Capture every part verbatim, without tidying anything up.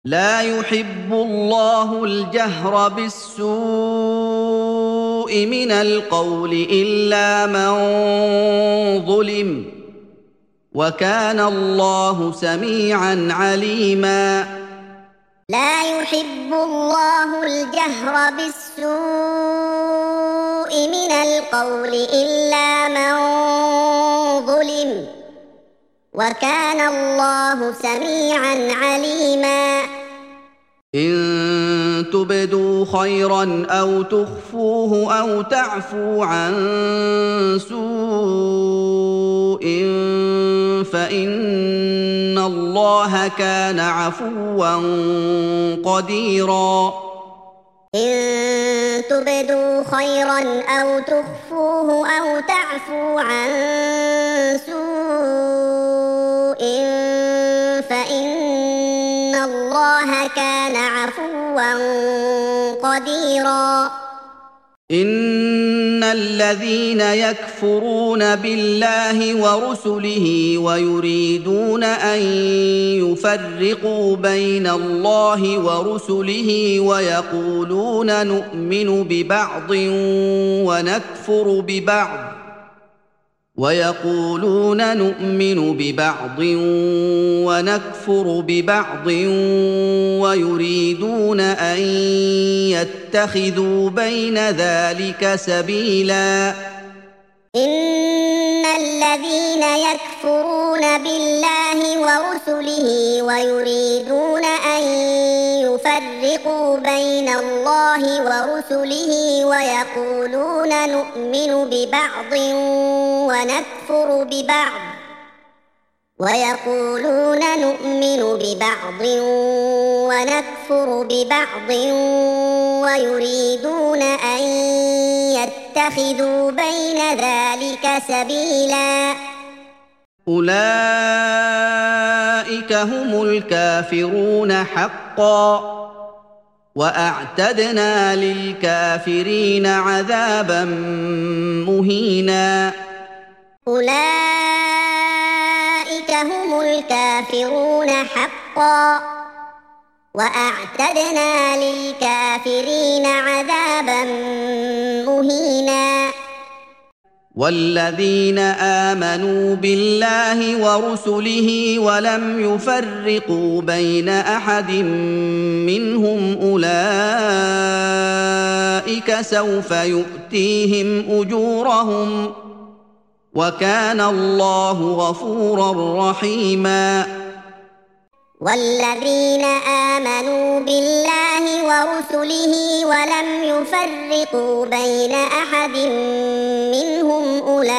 لا يحب الله الجهر بالسوء من القول إلا من ظلم وكان الله سميعا عليما لا يحب الله الجهر بالسوء من القول إلا من ظلم وكان الله سميعا عليما إن تبدوا خيرا أو تخفوه أو تعفوا عن سوء فإن الله كان عفوا قديرا إن تبدوا خيرا أو تخفوه أو تعفوا عن سوء فإن الله كان عفوا قديرا إن الذين يكفرون بالله ورسله ويريدون أن يفرقوا بين الله ورسله ويقولون نؤمن ببعض ونكفر ببعض ويقولون نؤمن ببعض ونكفر ببعض ويريدون أن يتخذوا بين ذلك سبيلا إن الذين يكفرون بالله ورسله ويريدون أن يفرقوا بين الله ورسله ويقولون نؤمن ببعض ونكفر ببعض ويقولون نؤمن ببعض ونكفر ببعض ويريدون أن يتخذوا بين ذلك سبيلا أولئك هم الكافرون حقا وأعتدنا للكافرين عذابا مهينا أولئك هم الكافرون حقا وأعتدنا للكافرين عذابا مهينا والذين آمنوا بالله ورسله ولم يفرقوا بين أحد منهم أولئك سوف يؤتيهم أجورهم وكان الله غفورا رحيما والذين آمنوا بالله ورسله ولم يفرقوا بين أحد منهم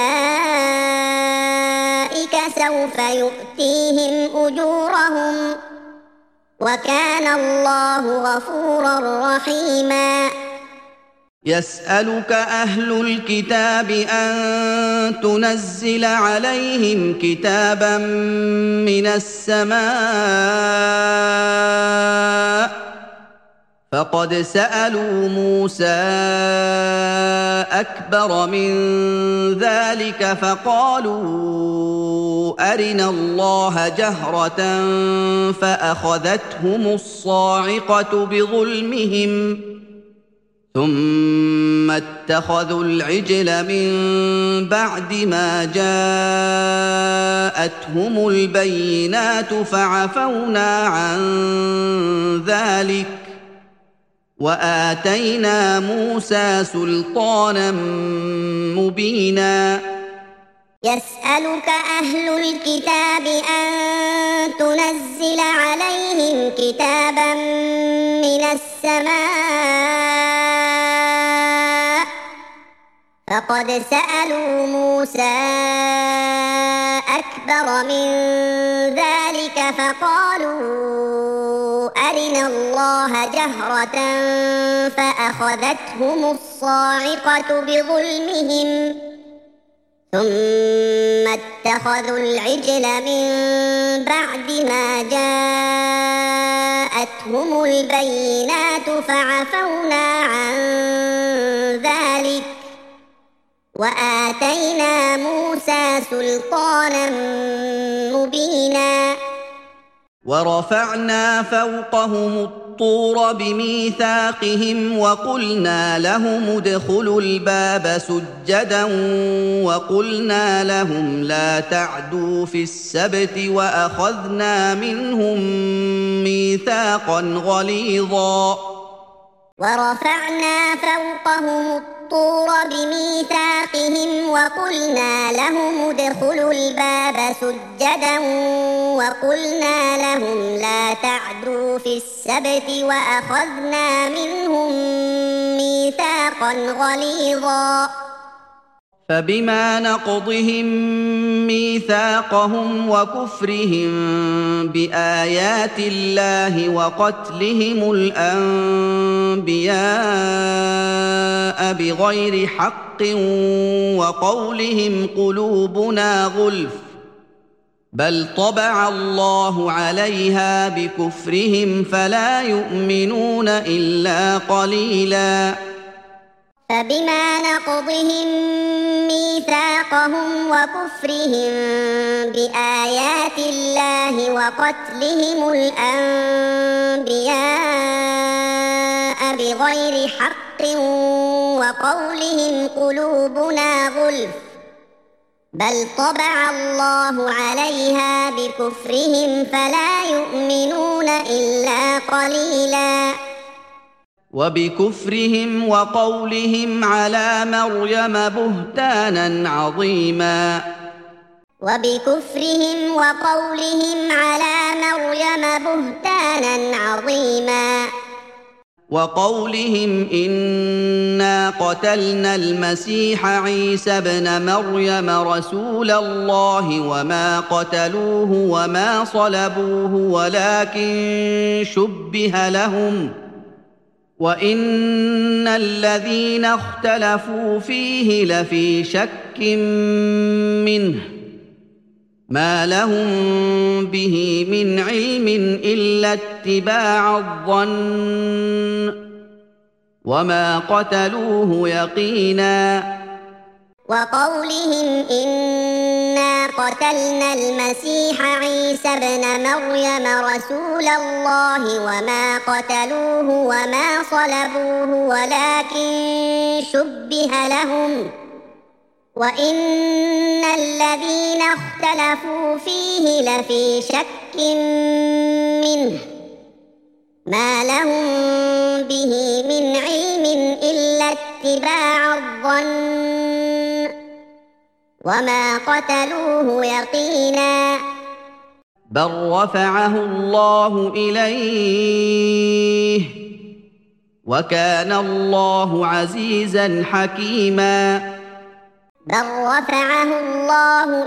أولئك سوف يؤتيهم أجورهم وكان الله غفورا رحيما يسألك أهل الكتاب أن تنزل عليهم كتابا من السماء فقد سألوا موسى أكبر من ذلك فقالوا أرنا الله جهرة فأخذتهم الصاعقة بظلمهم ثم اتخذوا العجل من بعد ما جاءتهم البينات فعفونا عن ذلك وآتينا موسى سلطانا مبينا يسألك أهل الكتاب أن تنزل عليهم كتابا من السماء فقد سألوا موسى أكبر من ذلك فقالوا أرنا الله جهرة فأخذتهم الصاعقة بظلمهم ثم اتخذوا العجل من بعد ما جاءتهم البينات فعفونا عن ذلك وآتينا موسى سلطانا مبينا ورفعنا فوقهم الطور بميثاقهم وقلنا لهم ادخلوا الباب سجدا وقلنا لهم لا تعدوا في السبت وأخذنا منهم ميثاقا غليظا ورفعنا فوقهم الطور بميثاقهم وقلنا لهم ادخلوا الباب سجدا وقلنا لهم لا تعدوا في السبت وأخذنا منهم ميثاقا غليظا فبما نقضهم ميثاقهم وكفرهم بآيات الله وقتلهم الأنبياء بغير حق وقولهم قلوبنا غلف بل طبع الله عليها بكفرهم فلا يؤمنون إلا قليلاً فبما نقضهم ميثاقهم وكفرهم بآيات الله وقتلهم الأنبياء بغير حق وقولهم قلوبنا غلف بل طبع الله عليها بكفرهم فلا يؤمنون إلا قليلاً وبكفرهم وقولهم على مريم بهتانا عظيما وبكفرهم وقولهم على مريم بهتانا عظيما وقولهم إنا قتلنا المسيح عيسى ابن مريم رسول الله وما قتلوه وما صلبوه ولكن شبه لهم وإن الذين اختلفوا فيه لفي شك منه ما لهم به من علم إلا اتباع الظن وما قتلوه يقينا وقولهم إنا قتلنا المسيح عيسى ابن مريم رسول الله وما قتلوه وما صلبوه ولكن شبه لهم وإن الذين اختلفوا فيه لفي شك منه ما لهم به من علم إلا اتباع الظن وما قتلوه يقينا بل رفعه الله إليه وكان الله عزيزا حكيما بل رفعه الله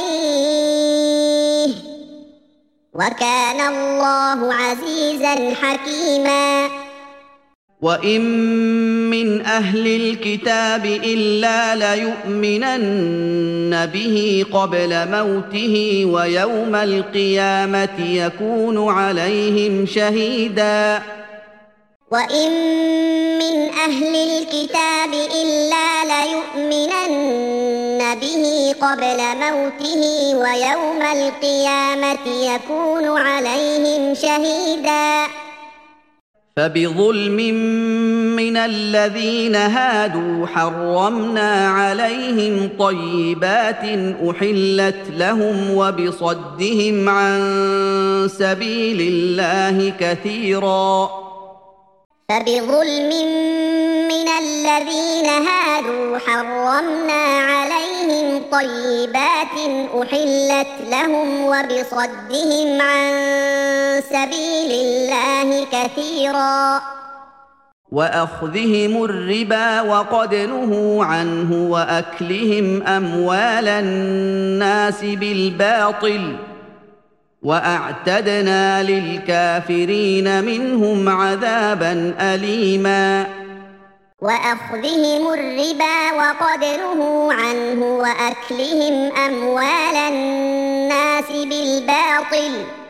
إليه وكان الله عزيزا حكيما وإن من أهل الكتاب إلا ليؤمنن به قبل موته ويوم القيامة يكون عليهم شهيدا وإن من أهل الكتاب إلا ليؤمنن به قبل موته ويوم القيامة يكون عليهم شهيدا فبظلم من الذين هادوا حرمنا عليهم طيبات أحلت لهم وبصدهم عن سبيل الله كثيرا فبظلم من الذين هادوا حرمنا عليهم طيبات أحلت لهم وبصدهم عن سبيل الله كثيرا وأخذهم الربا وقد نهوا عنه وأكلهم أموال الناس بالباطل وأعتدنا للكافرين منهم عذابا أليما وأخذهم الربا وقد نهوا عنه وأكلهم أموال الناس بالباطل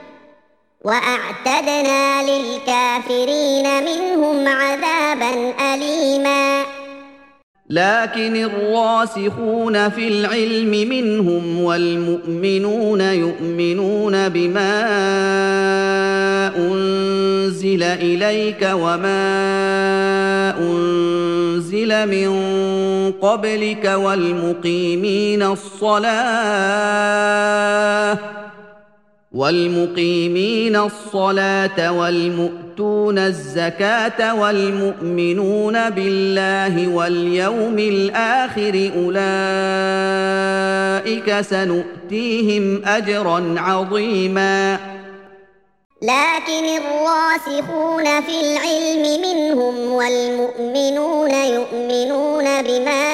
وأعتدنا للكافرين منهم عذابا أليما لكن الراسخون في العلم منهم والمؤمنون يؤمنون بما أنزل إليك وما أنزل من قبلك والمقيمين الصلاة والمقيمين الصلاة والمؤتون الزكاة والمؤمنون بالله واليوم الآخر أولئك سنؤتيهم أجرا عظيما لكن الراسخون في العلم منهم والمؤمنون يؤمنون بما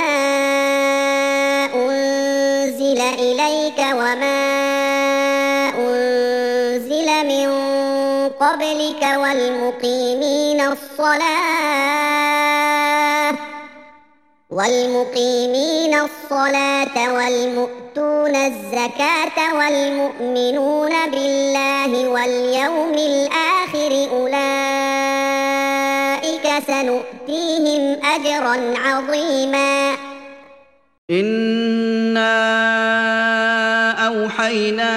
أنزل إليك وما أنزل من قبلك والمقيمين الصلاة والمقيمين الصلاة والمؤتون الزكاة والمؤمنون بالله واليوم الآخر أولئك سنؤتيهم أجرا عظيما إنا أوحينا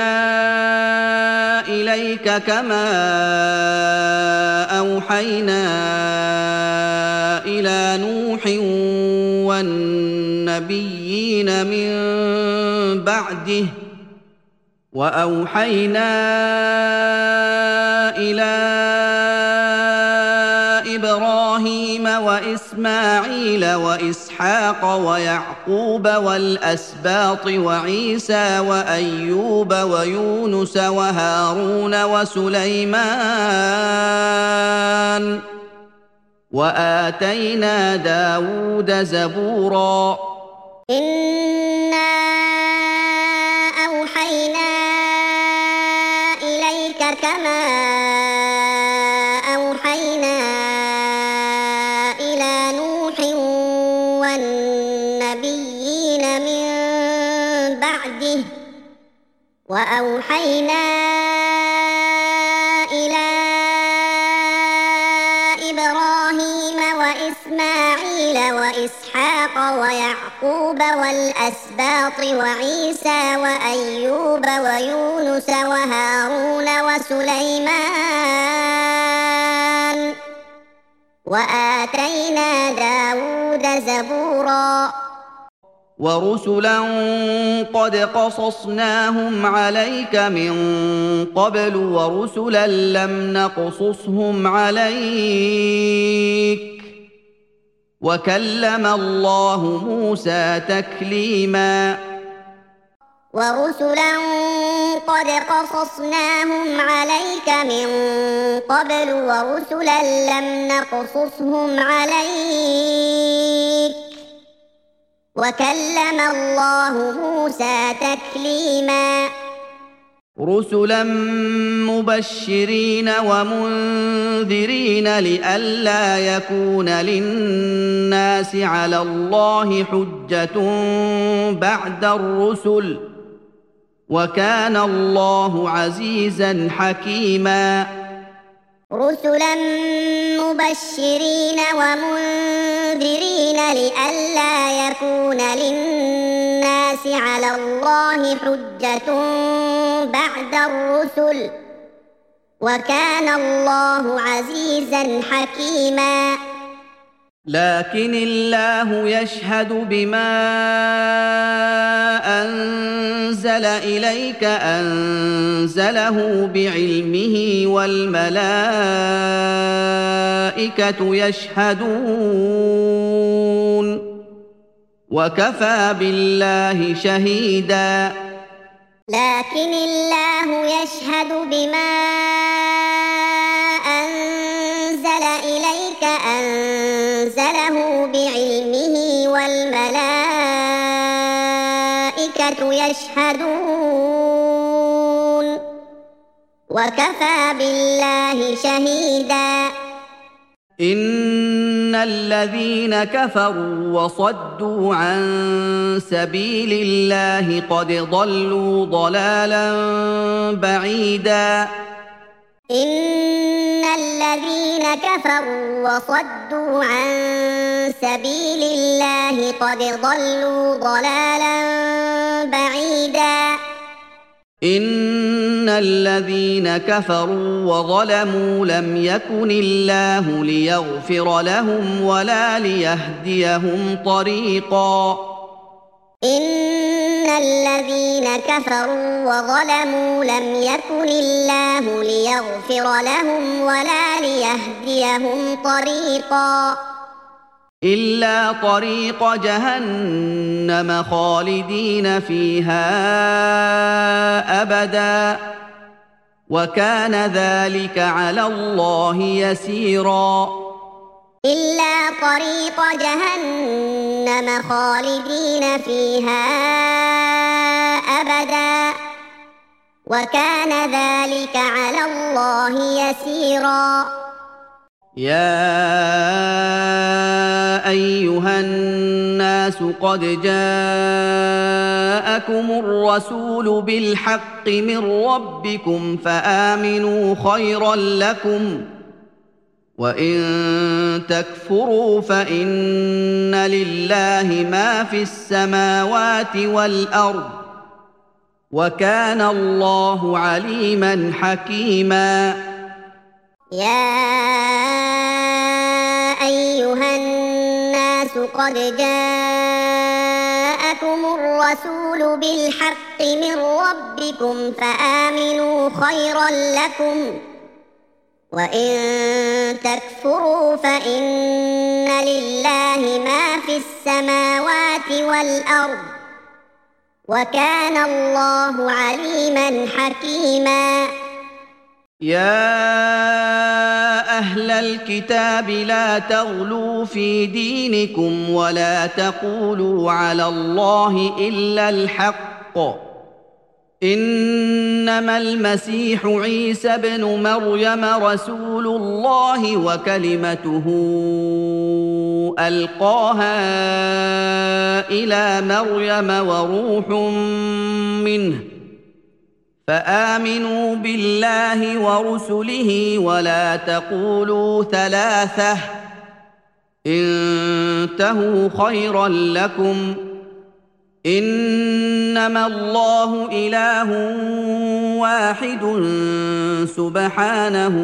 إليك كما أوحينا إلى نوح والنبيين من بعده وأوحينا إلى إبراهيم وإسماعيل وإسحاق ويعقوب والأسباط وعيسى وأيوب ويونس وهارون وسليمان وآتينا داود زبورا إنا أوحينا إليك كما أوحينا إلى نوح والنبيين من بعده وأوحينا إلى إبراهيم وإسماعيل وإسحاق ويعقوب والأسباط وعيسى وأيوب ويونس وهارون وسليمان وآتينا داود زبورا ورسلا قد قصصناهم عليك من قبل ورسلا لم نقصصهم عليك وكلم الله موسى تكليما ورسلا قد قصصناهم عليك من قبل ورسلا لم نقصصهم عليك وكلم الله موسى تكليما رسلا مبشرين ومنذرين لئلا يكون للناس على الله حجة بعد الرسل وكان الله عزيزا حكيما رسلا مبشرين ومنذرين لئلا يكون للناس على الله حجة بعد الرسل وكان الله عزيزا حكيما لكن الله يشهد بما أنزل إليك أنزله بعلمه والملائكة يشهدون وكفى بالله شهيدا لكن الله يشهد بما أنزل إليك أنزله بعلمه والملائكة يشهدون وكفى بالله شهيدا إن الذين كفروا وصدوا عن سبيل الله قد ضلوا ضلالا بعيدا إن الذين كفروا وصدوا عن سبيل الله قد ضلوا ضلالا بعيدا إن الذين كفروا وظلموا لم يكن الله ليغفر لهم ولا ليهديهم طريقا إن الذين كفروا وظلموا لم يكن الله ليغفر لهم ولا ليهديهم طريقا إلا طريق جهنم خالدين فيها أبدا وكان ذلك على الله يسيرا إلا طريق جهنم خالدين فيها أبدا وكان ذلك على الله يسيرا يا أيها الناس قد جاءكم الرسول بالحق من ربكم فآمنوا خيرا لكم وإن تكفروا فإن لله ما في السماوات والأرض وكان الله عليما حكيما يا أيها الناس قد جاءكم الرسول بالحق من ربكم فآمنوا خيرا لكم وإن تكفروا فإن لله ما في السماوات والأرض وكان الله عليما حكيما يا أهل الكتاب لا تغلوا في دينكم ولا تقولوا على الله إلا الحق إنما المسيح عيسى ابن مريم رسول الله وكلمته ألقاها إلى مريم وروح منه فآمنوا بالله ورسله ولا تقولوا ثلاثة انتهوا خيرا لكم إنما الله إله واحد سبحانه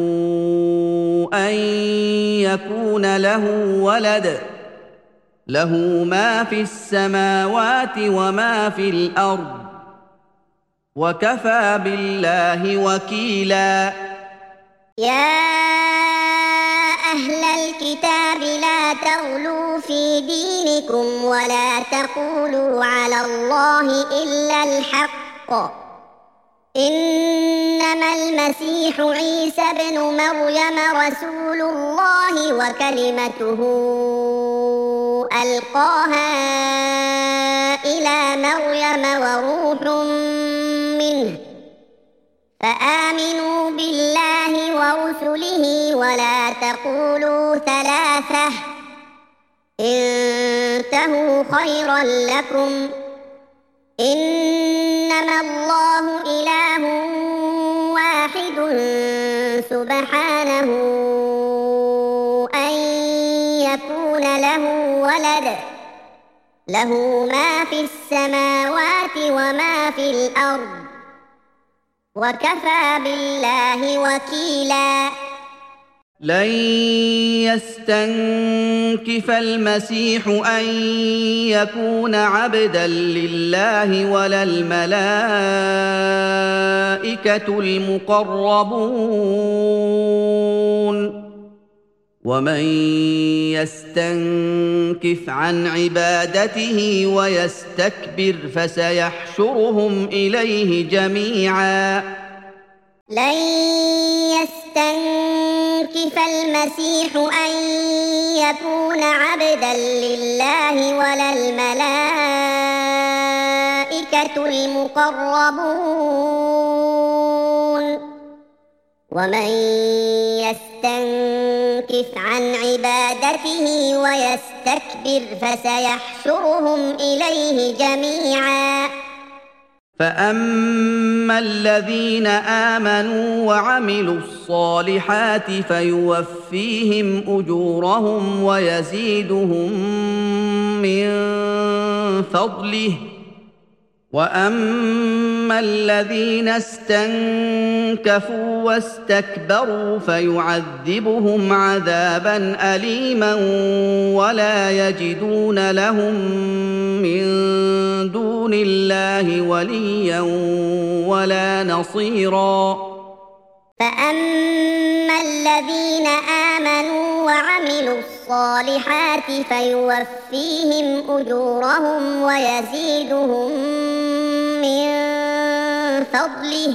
أن يكون له ولد له ما في السماوات وما في الأرض وكفى بالله وكيلا يا أهل الكتاب لا تغلوا في دينكم ولا تقولوا على الله إلا الحق إنما المسيح عيسى ابن مريم رسول الله وكلمته ألقاها إلى مريم وروح منه فآمنوا بالله ورسله ولا تقولوا ثلاثة انتهوا خيرا لكم إنما الله إله واحد سبحانه أن يكون له ولد له ما في السماوات وما في الأرض وكفى بالله وكيلا لن يستنكف المسيح أن يكون عبدا لله ولا الملائكة المقربون ومن يستنكف عن عبادته ويستكبر فسيحشرهم إليه جميعا لن يستنكف المسيح أن يكون عبدا لله ولا الملائكة المقربون ومن يستنكف عن عبادته ويستكبر فسيحشرهم إليه جميعا فأما الذين آمنوا وعملوا الصالحات فيوفيهم أجورهم ويزيدهم من فضله وأما الذين استنكفوا واستكبروا فيعذبهم عذابا أليما ولا يجدون لهم من دون الله وليا ولا نصيرا. فأما الذين آمنوا وعملوا الصالحات فيوفيهم أجورهم ويزيدهم من فضله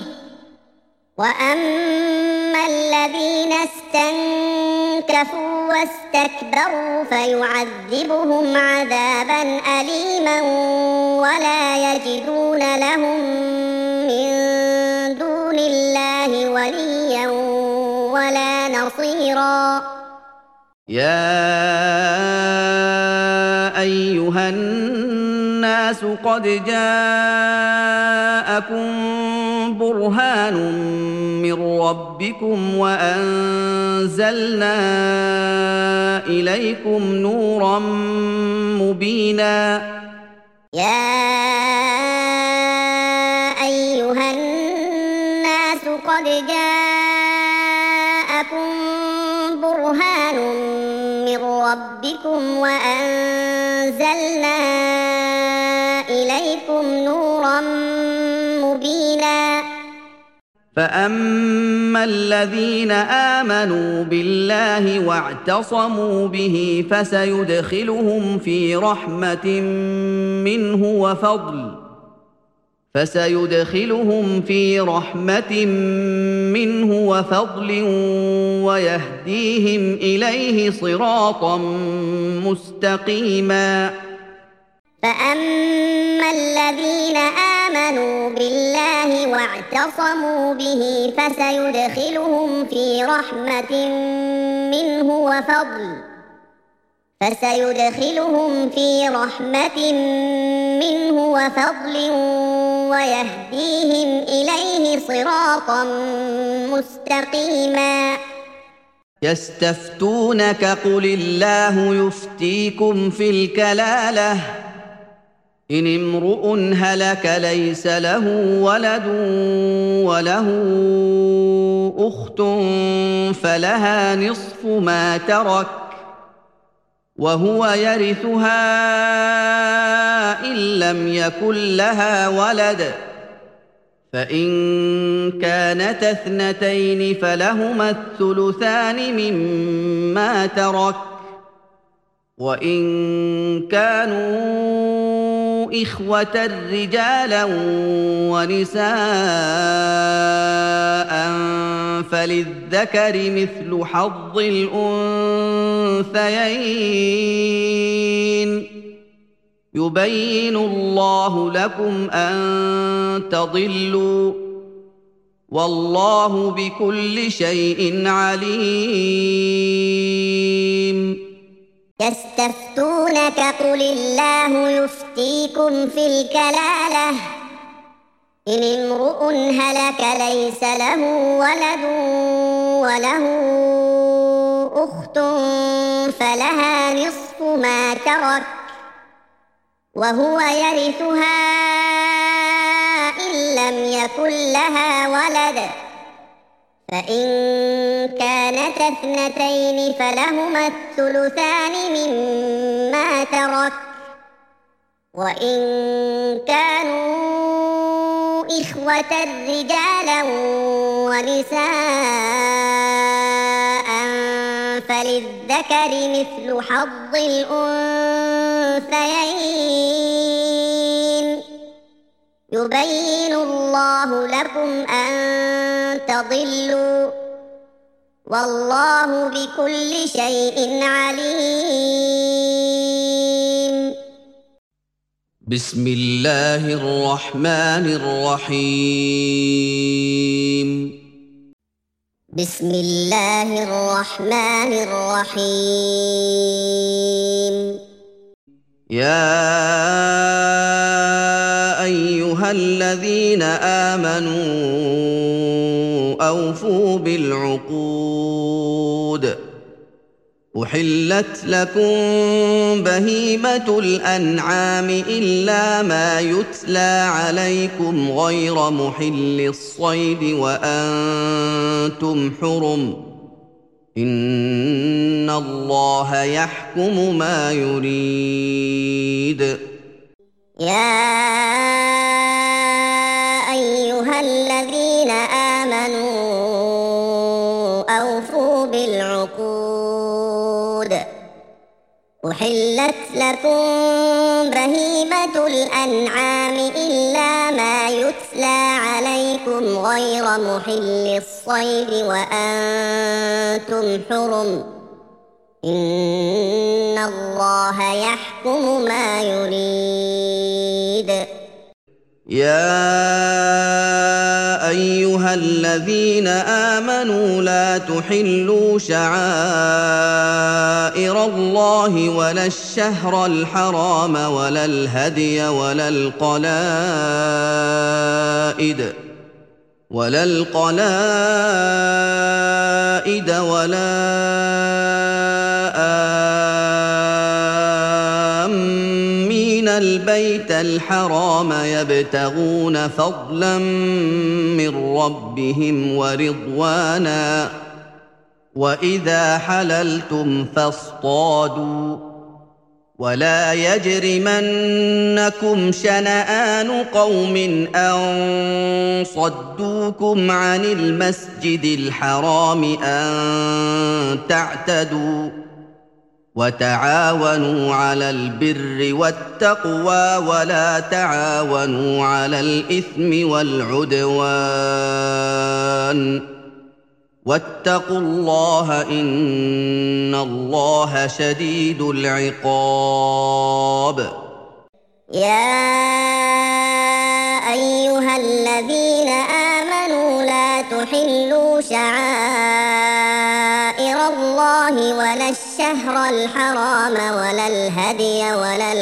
وأما الذين استنكفوا واستكبروا فيعذبهم عذابا أليما ولا يجدون لهم من دون الله وليا ولا نصيرا. يا أيها الناس قد جاءكم برهان من ربكم وأنزلنا إليكم نورا مبينا. يا أيها الناس قد جاءكم برهان من ربكم وأنزلنا إليكم نورا مبينا. فأما الذين آمنوا بالله واعتصموا به فسيدخلهم في رحمة منه وفضل فسيدخلهم في رحمة منه وفضل ويهديهم إليه صراطا مستقيما. فأما الذين آمنوا بالله واعتصموا به فسيدخلهم في رحمة منه وفضل فسيدخلهم في رحمة منه وفضل ويهديهم إليه صراطا مستقيما. يستفتونك قل الله يفتيكم في الكلالة إن امرؤ هلك ليس له ولد وله أخت فلها نصف ما ترك وهو يرثها إن لم يكن لها ولد فإن كانت اثنتين فلهما الثلثان مما ترك وإن كانوا إخوة رجالا ونساء فللذكر مثل حظ الأنثيين يبين الله لكم أن تضلوا والله بكل شيء عليم. يستفتونك قل الله يفتيكم في الكلالة إن امرؤ هلك ليس له ولد وله أخت فلها نصف ما ترك وهو يرثها إن لم يكن لها ولد فإن كانت اثنتين فلهما الثلثان مما ترك وإن كانوا إخوة رجالا ونساء فللذكر مثل حظ الأنثيين يبين الله لكم أن تضلوا والله بكل شيء عليم. بسم الله الرحمن الرحيم. بسم الله الرحمن الرحيم. يا أيها ايها الذين امنوا اوفوا بالعقود احلت لكم بهيمه الانعام الا ما يتلى عليكم غير محل الصيد وانتم حرم ان الله يحكم ما يريد. يا أيها الذين آمنوا أوفوا بالعقود أحلت لكم بهيمة الأنعام إلا ما يتلى عليكم غير محل الصيد وأنتم حرم إن الله يحكم ما يريد. يا ايها الذين امنوا لا تحلوا شعائر الله ولا الشهر الحرام ولا الهدي ولا القلائد ولا القلائد ولا آمين البيت الحرام يبتغون فضلا من ربهم ورضوانا وإذا حللتم فاصطادوا ولا يجرمنكم شنآن قوم أن صدوكم عن المسجد الحرام أن تعتدوا وتعاونوا على البر والتقوى ولا تعاونوا على الإثم والعدوان واتقوا الله إن الله شديد العقاب. يا أيها الذين آمنوا لا تحلوا شعائر الله ولا الشهر الحرام ولا الهدي ولا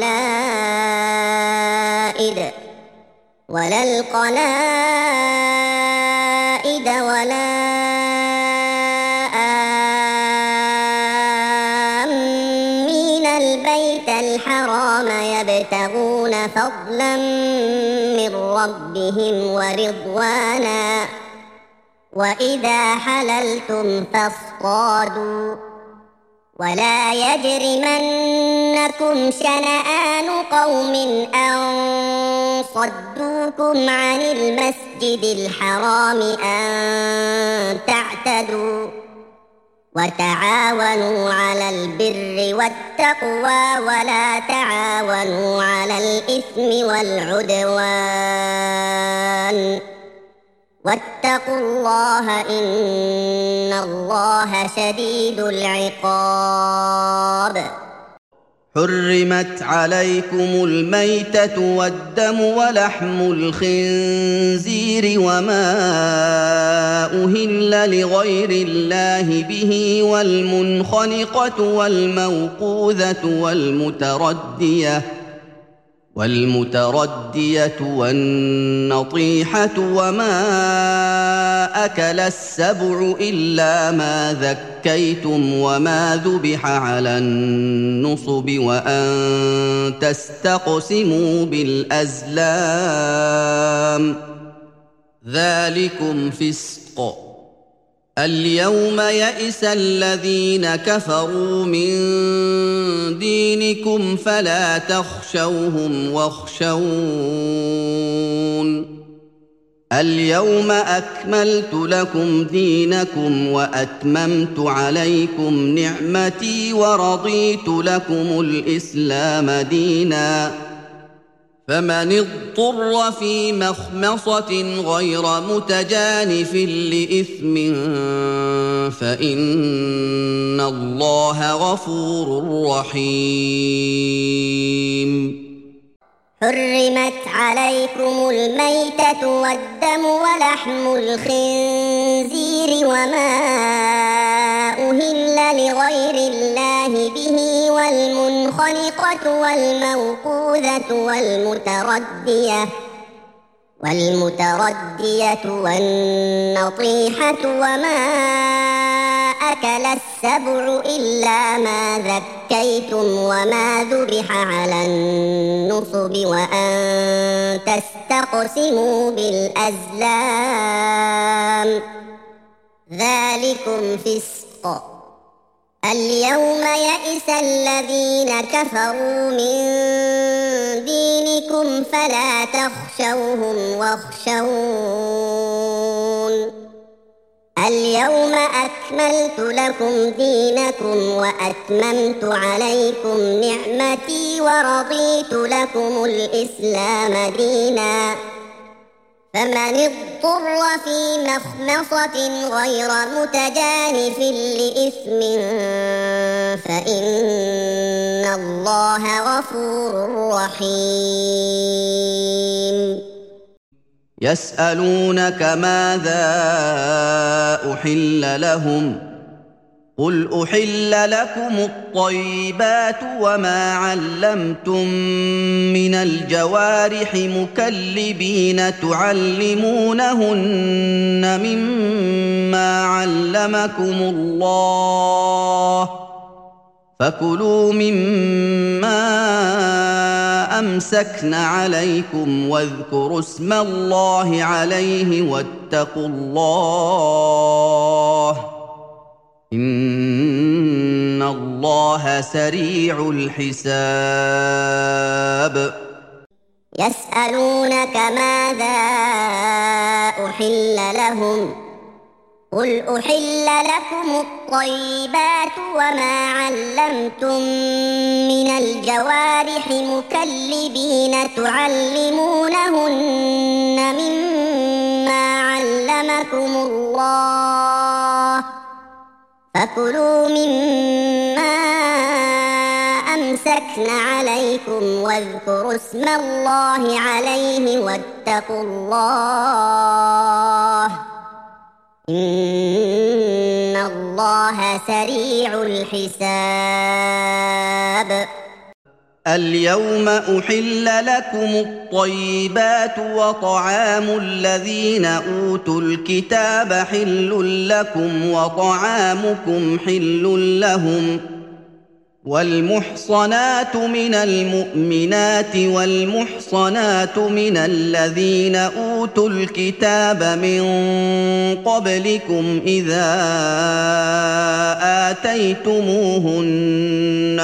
القلائد ولا القلائد ولا آمين البيت الحرام يبتغون فضلا من ربهم ورضوانا وإذا حللتم فاصطادوا ولا يجرمنكم شنآن قوم أن صدوكم عن المسجد الحرام أن تعتدوا وتعاونوا على البر والتقوى ولا تعاونوا على الإثم والعدوان واتقوا الله إن الله شديد العقاب. حرمت عليكم الميتة والدم ولحم الخنزير وما أهل لغير الله به والمنخنقة والموقوذة والمتردية والمتردية والنطيحة وما أكل السبع إلا ما ذكيتم وما ذبح على النصب وأن تستقسموا بالأزلام ذلكم فسق. اليوم يئس الذين كفروا من دينكم فلا تخشوهم واخشون اليوم أكملت لكم دينكم وأتممت عليكم نعمتي ورضيت لكم الإسلام دينا فمن اضطر في مخمصة غير متجانف لإثم فإن الله غفور رحيم. حرمت عليكم الميتة والدم ولحم الخنزير وما أهل لغير الله به والمنخنقة والموقوذة والمتردية والمتردية والنطيحة وما أكل السبع إلا ما ذكيتم وما ذبح على النصب وأن تستقسموا بالأزلام ذلكم فسق. اليوم يئس الذين كفروا من دينكم فلا تخشوهم واخشون. اليوم أكملت لكم دينكم وأتممت عليكم نعمتي ورضيت لكم الإسلام دينا. فمن اضطر في مخمصة غير متجانف لإثم فإن الله غفور رحيم. يسألونك ماذا أحل لهم قل أحل لكم الطيبات وما علمتم من الجوارح مكلبين تعلمونهن مما علمكم الله فكلوا مما أمسكن عليكم واذكروا اسم الله عليه واتقوا الله إن الله سريع الحساب. يسألونك ماذا أحل لهم قل أحل لكم الطيبات وما علمتم من الجوارح مكلبين تعلمونهن مما علمكم الله فكلوا مما أمسكن عليكم واذكروا اسم الله عليه واتقوا الله إن الله سريع الحساب. اليوم أحل لكم الطيبات وطعام الذين أوتوا الكتاب حل لكم وطعامكم حل لهم والمحصنات من المؤمنات والمحصنات من الذين أوتوا الكتاب من قبلكم إذا آتيتموهن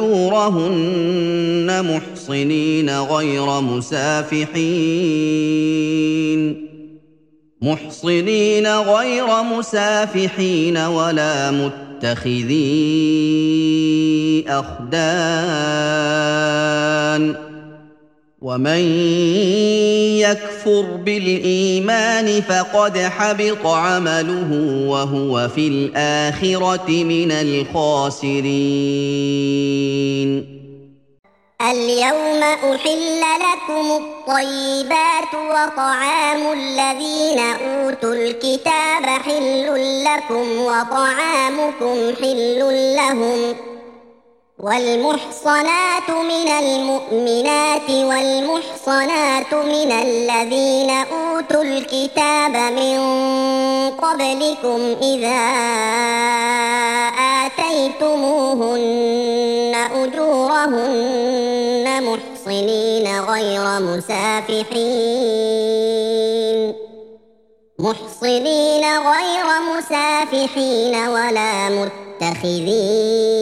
أجورهن محصنين غير مسافحين محصنين غير مسافحين ولا متخذي أخدان ومن يكفر بالإيمان فقد حبط عمله وهو في الآخرة من الخاسرين. اليوم أحل لكم الطيبات وطعام الذين أوتوا الكتاب حل لكم وطعامكم حل لهم والمحصنات من المؤمنات والمحصنات من الذين أوتوا الكتاب من قبلكم إذا آتيتموهن أجورهن محصنين غير مسافحين محصنين غير مسافحين ولا متخذي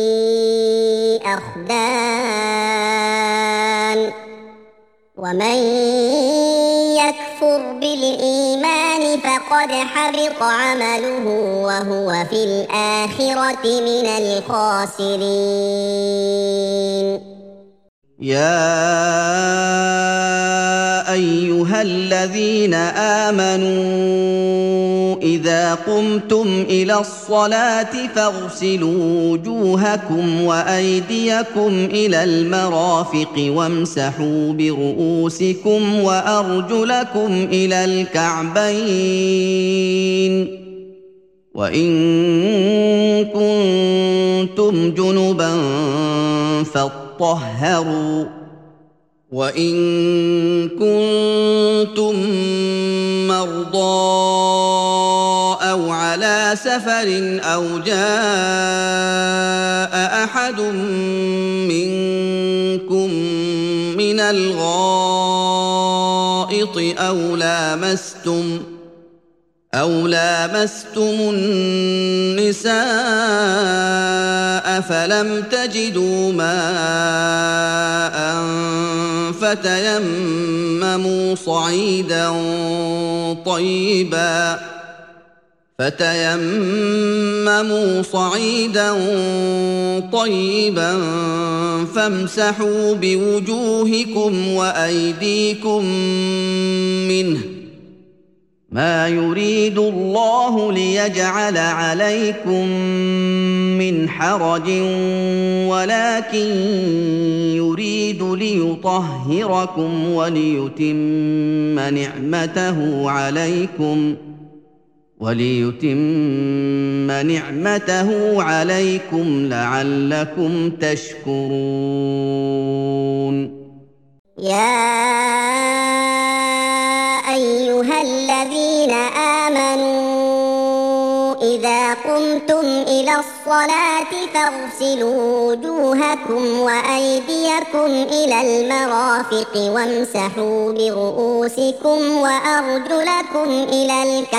أخدان ومن يكفر بالإيمان فقد حبط عمله وهو في الآخرة من الخاسرين. يا أيها الذين آمنوا إذا قمتم إلى الصلاة فاغسلوا وجوهكم وأيديكم إلى المرافق وامسحوا برؤوسكم وأرجلكم إلى الكعبين وإن كنتم جنبا فاطهروا وإن كنتم مرضى أو على سفر أو جاء أحد منكم من الغائط أو لامستم أو لامستم النساء فلم تجدوا ماء فتيمموا صعيدا طيبا فتيمموا صعيدا طيبا فامسحوا بوجوهكم وأيديكم منه ما يريد الله ليجعل عليكم من حرج ولكن يريد ليطهركم وليتم نعمته عليكم وليتم نعمته عليكم لعلكم تشكرون. يا أيها الذين آمنوا إذا قمتم إلى الصلاة فاغسلوا وجوهكم وأيديكم إلى المرافق وامسحوا برؤوسكم وأرجلكم إلى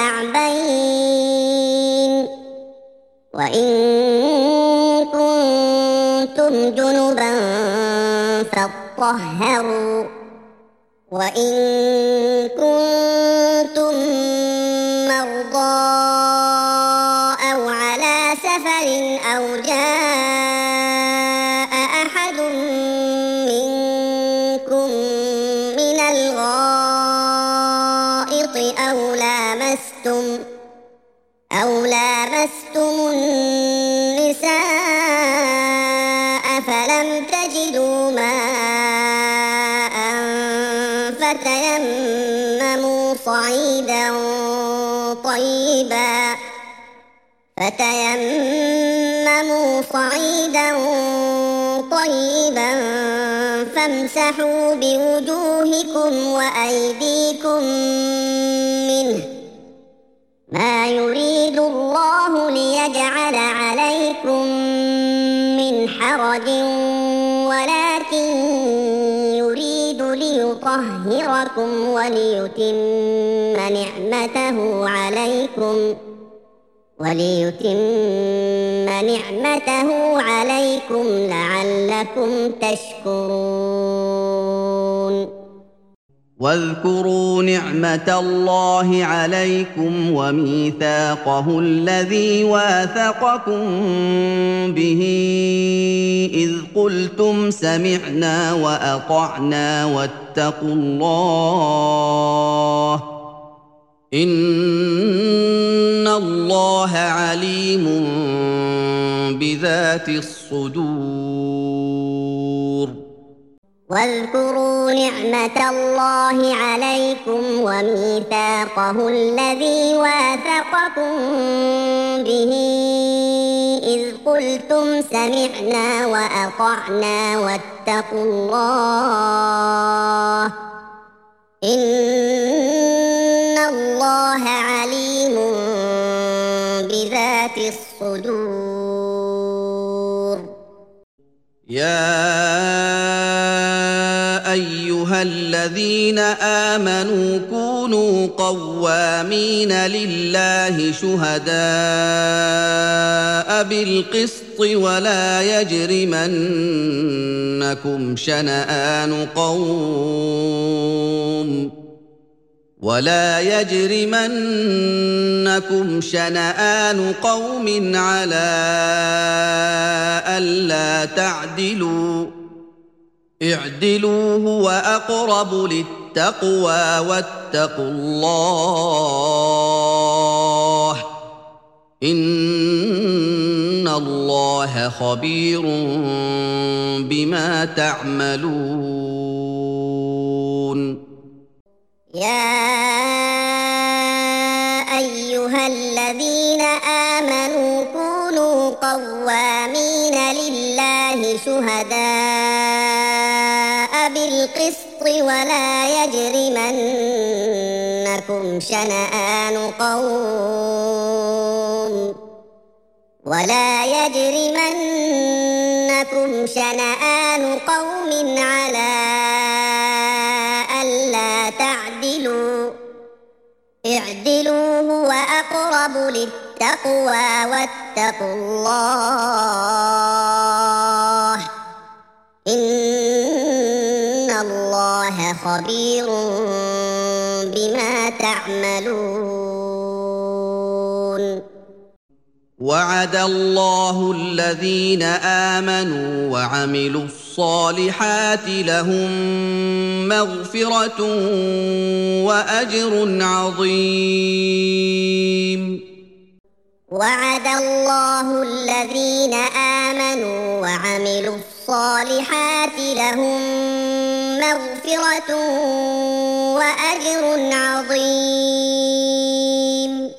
الكعبين وإن كنتم جنبا فاطهروا وإن كنتم مرضى أو على سفر أو جاء أحد منكم من الغائط أو لامستم أو لامستم النساء فلم تجدوا ماء فتيمموا صعيدا طيبا فتيمموا صعيدا طيبا فامسحوا بوجوهكم وأيديكم منه ما يريد الله ليجعل عليكم من حرج ولكن يريد ليطهركم وليتم نعمته عليكم وليتم نعمته عليكم لعلكم تشكرون. واذكروا نعمة الله عليكم وميثاقه الذي واثقكم به إذ قلتم سمعنا وأطعنا واتقوا الله إن الله عليم بذات الصدور. واذكروا نعمة الله عليكم وميثاقه الذي واثقكم به إذ قلتم سمعنا وأطعنا واتقوا الله إن الله عليم بذات الصدور. يا أيها الذين آمنوا كونوا قوامين لله شهداء بالقسط ولا يجرمنكم شنآن قوم ولا يجرمنكم شنآن قوم على ألا تعدلوا اعدلوا هو أقرب للتقوى واتقوا الله إن الله خبير بما تعملون. يا أيها الذين آمنوا كونوا قوامين لله شهداء بالقسط ولا يجرمنكم شنآن قوم ولا يجرمنكم شنآن قوم على ألا تعدلوا اعدلوا هو أقرب للتقوى واتقوا الله إن الله خبير بما تعملون. وعد الله الذين آمنوا وعملوا الصالحات لهم مغفرة وأجر عظيم. وعد الله الذين آمنوا وعملوا الصالحات لهم مغفرة وأجر عظيم.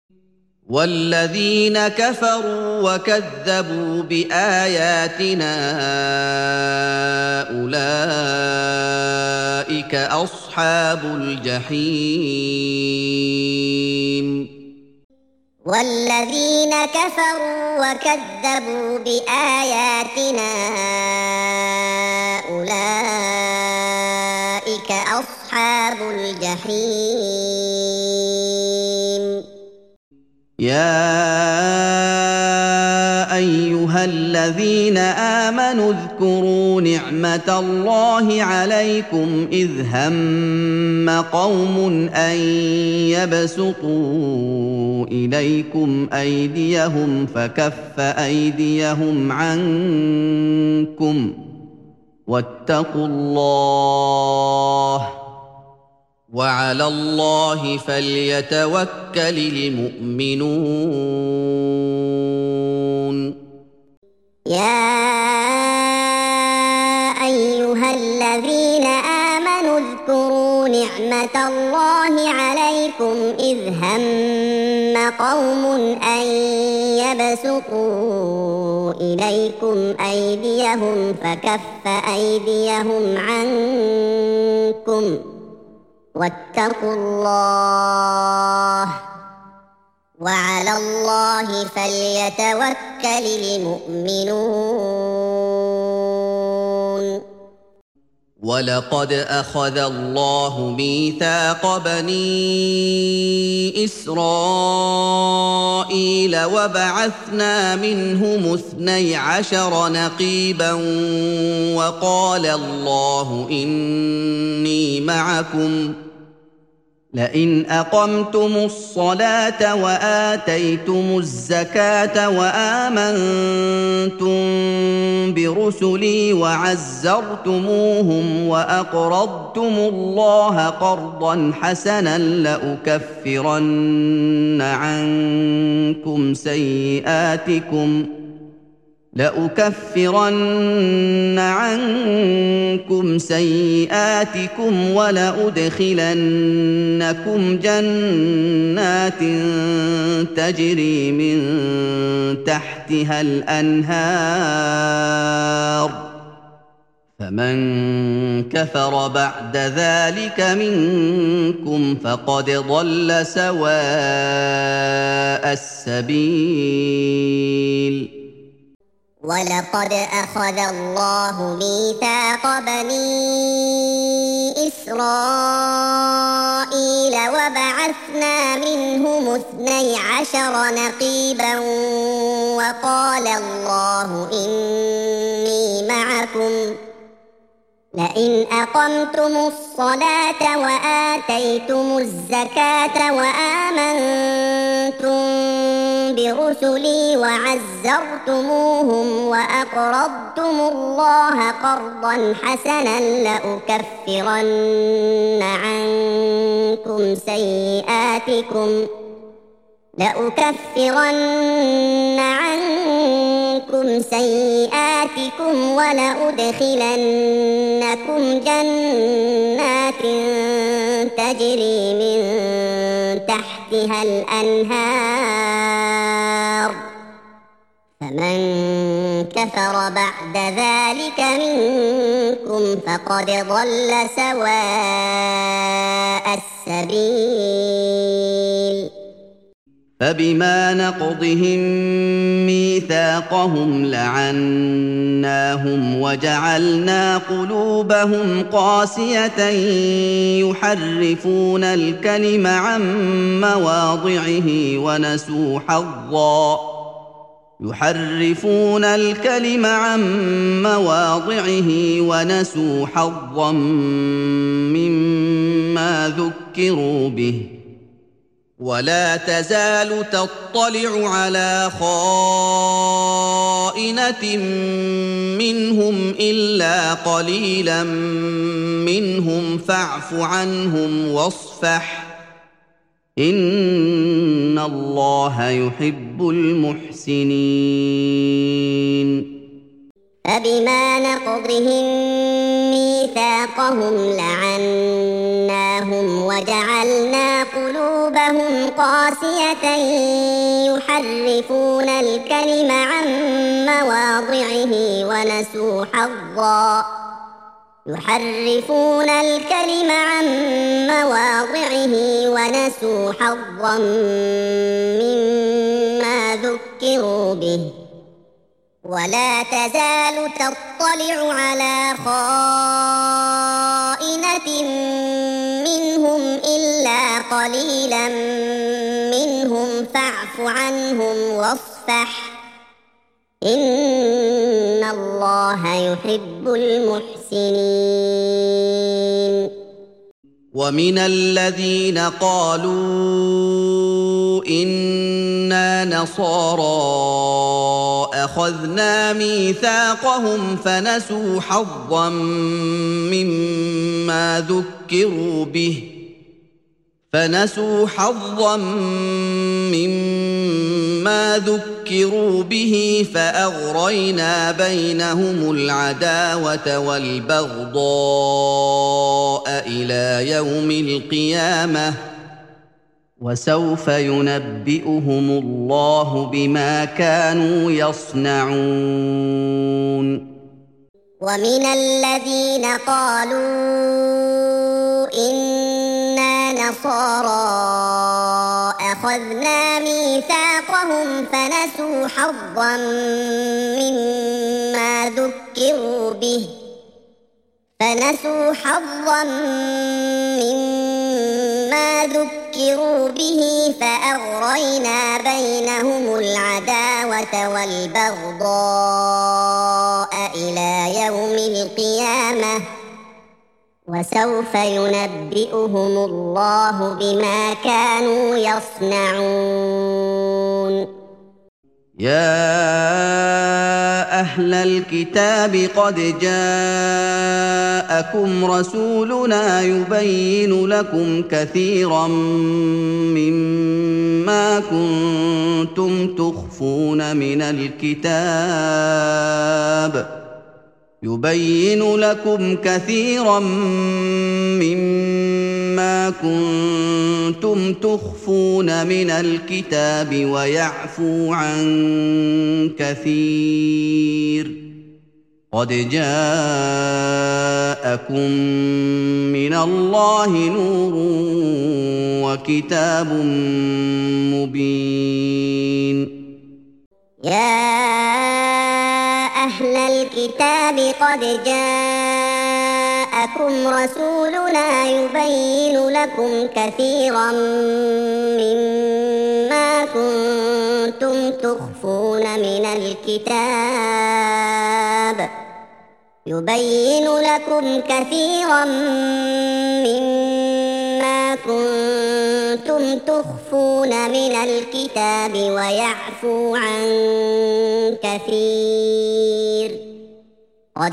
والذين كفروا وكذبوا بآياتنا أولئك أصحاب الجحيم. والذين كفروا وكذبوا بآياتنا أولئك أصحاب الجحيم. يا أيها الذين آمنوا اذكروا نعمة الله عليكم إذ هم قوم أن يبسطوا إليكم أيديهم فكف أيديهم عنكم واتقوا الله وعلى الله فليتوكل المؤمنون. يا أيها الذين آمنوا اذكروا نعمة الله عليكم إذ هم قوم أن يبسطوا إليكم أيديهم فكف أيديهم عنكم واتقوا الله وعلى الله فليتوكل المؤمنون. ولقد أخذ الله ميثاق بني إسرائيل وبعثنا منهم اثني عشر نقيبا وقال الله إني معكم لئن أقمتم الصلاة وآتيتم الزكاة وآمنتم برسلي وعزرتموهم وأقرضتم الله قرضا حسنا لأكفرن عنكم سيئاتكم لأكفرن عنكم سيئاتكم ولأدخلنكم جنات تجري من تحتها الأنهار فمن كفر بعد ذلك منكم فقد ضل سواء السبيل. ولقد أخذ الله ميثاق بني إسرائيل وبعثنا منهم اثني عشر نقيبا وقال الله إني معكم لئن أقمتم الصلاة وآتيتم الزكاة وآمنتم برسلي وعزرتموهم وأقرضتم الله قرضا حسنا لأكفرن عنكم سيئاتكم لأكفرن عنكم سيئاتكم ولأدخلنكم جنات تجري من تحتها الأنهار فمن كفر بعد ذلك منكم فقد ضل سواء السبيل فبما نقضهم ميثاقهم لعناهم وجعلنا قلوبهم قاسية يحرفون الكلم عن مواضعه ونسوا حظا يحرفون الكلم عن مواضعه ونسوا حظا مما ذكروا به ولا تزال تطلع على خائنة منهم إلا قليلا منهم فاعف عنهم واصفح إن الله يحب المحسنين فبما نقضهم ميثاقهم لعناهم وجعلنا قلوبهم قاسية يحرفون الكلم عن مواضعه ونسوا حظا يحرفون الكلم عن مواضعه ونسوا حظا مما ذكروا به ولا تزال تطلع على خائنة منهم إلا قليلا منهم فاعف عنهم واصفح إن الله يحب المحسنين ومن الذين قالوا إنا نصارى أخذنا ميثاقهم فنسوا حظا مما ذكروا به فنسوا حظا مما ذكروا به فأغرينا بينهم العداوة والبغضاء إلى يوم القيامة وسوف ينبئهم الله بما كانوا يصنعون ومن الذين قالوا إنا نصارى أخذنا ميثاقهم فنسوا حظا مما ذكروا به فنسوا حظا مما ذكروا به فأغرينا بينهم العداوة والبغضاء إلى يوم القيامة وسوف ينبئهم الله بما كانوا يصنعون يا أهل الكتاب قد جاءكم رسولنا يبين لكم كثيرا مما كنتم تخفون من الكتاب يبين لكم كثيرا مما كنتم تخفون من الكتاب ويعفو عن كثير قد جاءكم من الله نور وكتاب مبين يا أهل الكتاب قد جاءكم رسولنا يبين لكم كثيرا مما كنتم تخفون من الكتاب يبين لكم كثيرا مما كنتم تخفون من الكتاب ويعفو عن كثير قد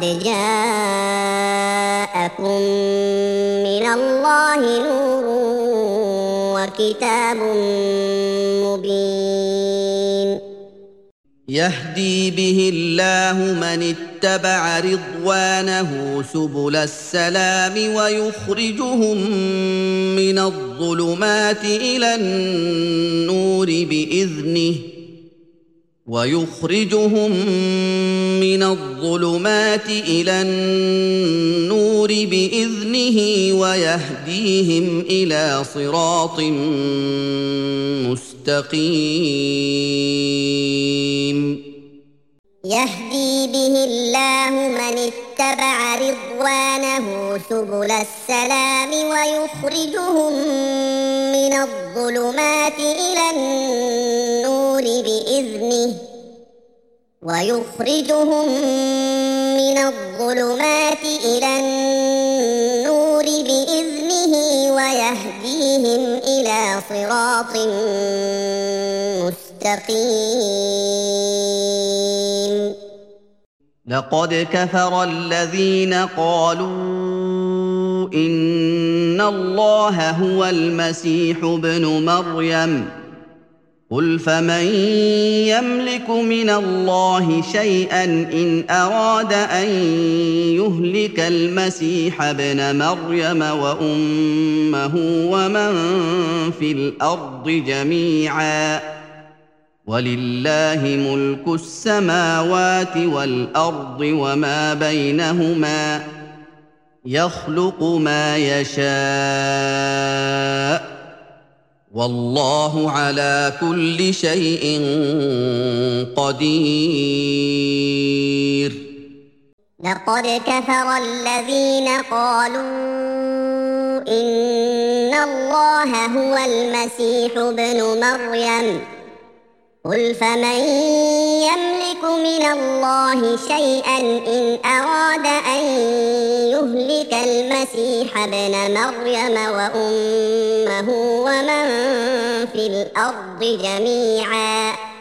جاءكم من الله نور وكتاب مبين يهدي به الله من اتبع رضوانه سبل السلام ويخرجهم من الظلمات إلى النور بإذنه ويخرجهم من الظلمات إلى النور بإذنه ويهديهم إلى صراط مستقيم يهدي به الله من اتبع رضوانه سبل السلام ويخرجهم من الظلمات إلى النور بإذنه ويخرجهم من الظلمات إلى النور بإذنه ويهديهم إلى صراط مستقيم لقد كفر الذين قالوا إن الله هو المسيح ابن مريم قل فمن يملك من الله شيئا إن أراد أن يهلك المسيح ابن مريم وأمه ومن في الأرض جميعا ولله ملك السماوات والأرض وما بينهما يخلق ما يشاء والله على كل شيء قدير لقد كفر الذين قالوا إن الله هو المسيح ابن مريم قل فمن يملك من الله شيئا إن أراد أن يهلك المسيح ابن مريم وأمه ومن في الأرض جميعا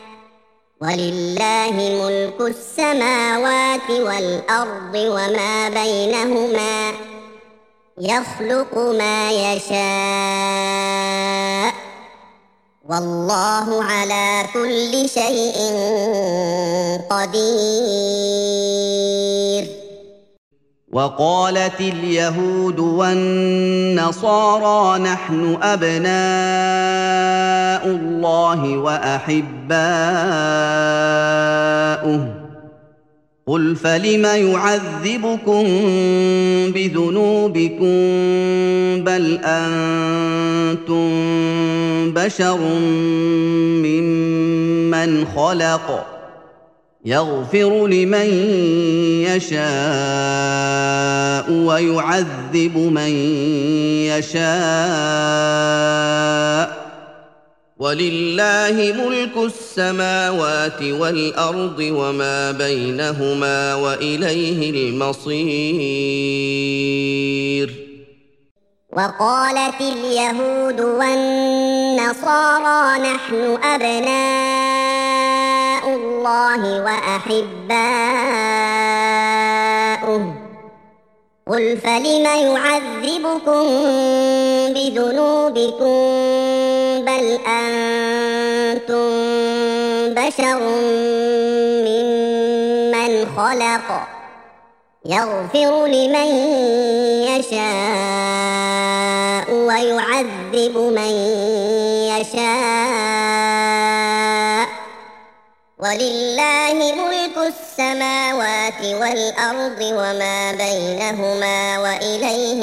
ولله ملك السماوات والأرض وما بينهما يخلق ما يشاء والله على كل شيء قدير وقالت اليهود والنصارى نحن أبناء الله وأحباؤه قل فلم يعذبكم بذنوبكم بل أنتم بشر ممن خلق يغفر لمن يشاء ويعذب من يشاء ولله ملك السماوات والأرض وما بينهما وإليه المصير وقالت اليهود والنصارى نحن أبناء الله وأحباؤه قل فلم يعذبكم بذنوبكم بل أنتم بشر ممن خلق يغفر لمن يشاء ويعذب من يشاء ولله ملك السماوات والأرض وما بينهما وإليه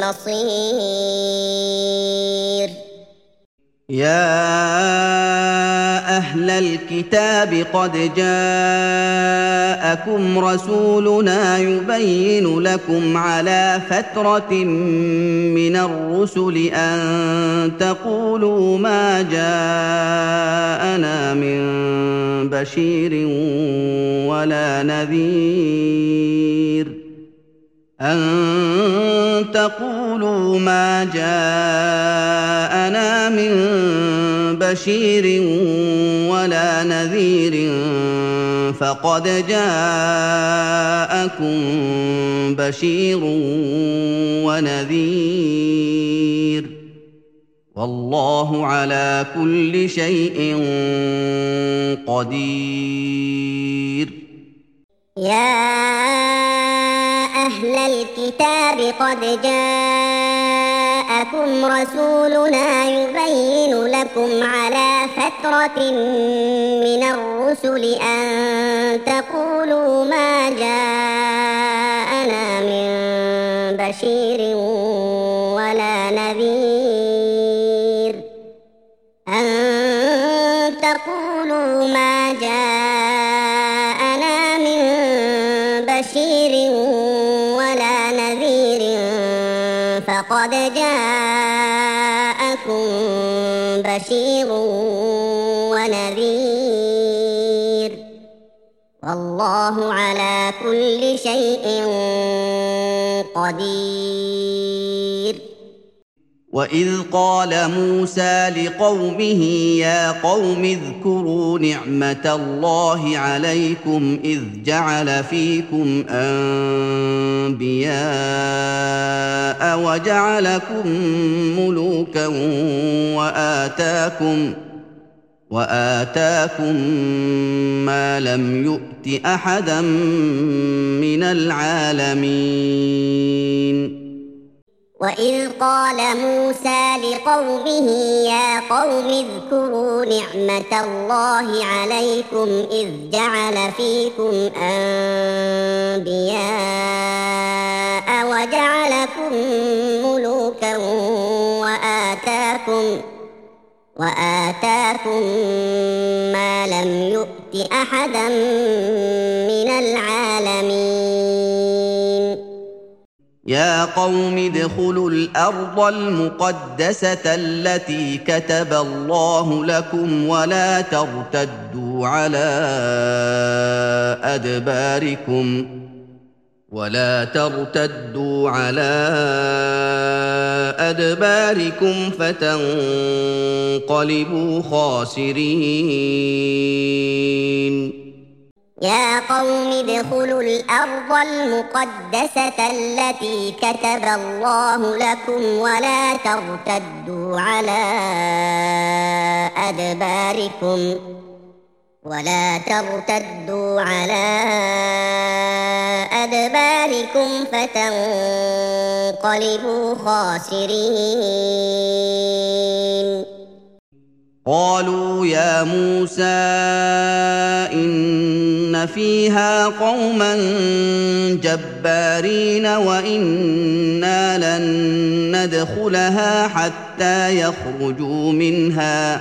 المصير يا أهل الكتاب قد جاءكم رسولنا يبين لكم على فترة من الرسل أن تقولوا ما جاءنا من بشير ولا نذير أن تقولوا ما جاءنا من بشير ولا نذير فقد جاءكم بشير ونذير والله على كل شيء قدير يا أهل الكتاب قد جاءكم جاءكم رسولنا يبين لكم على فترة من الرسل أن تقولوا ما جاءنا من بشير ولا نذير أن تقولوا ما جاءنا من بشير ولا نذير فقد جاءكم بشير ونذير والله على كل شيء قدير. وإذ قال موسى لقومه يا قوم اذكروا نعمة الله عليكم إذ جعل فيكم أنبياء وجعلكم ملوكا وآتاكم وآتاكم ما لم يؤت أحدا من العالمين. وإذ قال موسى لقومه يا قوم اذكروا نعمة الله عليكم إذ جعل فيكم أنبياء وجعلكم ملوكا وآتاكم وآتاكم ما لم يؤت أحدا من العالمين. يا قوم ادخلوا الأرض المقدسة التي كتب الله لكم ولا ترتدوا على أدباركم ولا ترتدوا على أدباركم فتنقلبوا خاسرين. يا قوم ادخلوا الأرض المقدسة التي كتب الله لكم ولا ترتدوا على أدباركم ولا ترتدوا على أدباركم فتنقلبوا خاسرين. قالوا يا موسى إن فيها قوما جبارين وإنا لن ندخلها حتى يخرجوا منها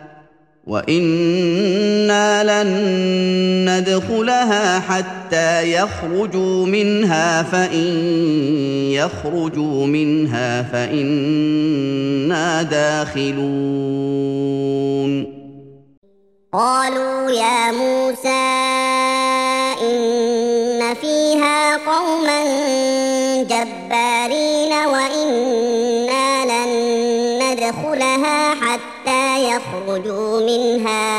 وإنا لن ندخلها حتى يخرجوا منها فإن يخرجوا منها فإنا داخلون. قالوا يا موسى إن فيها قوما جبارين وإنا لن ندخلها حتى يخرجوا منها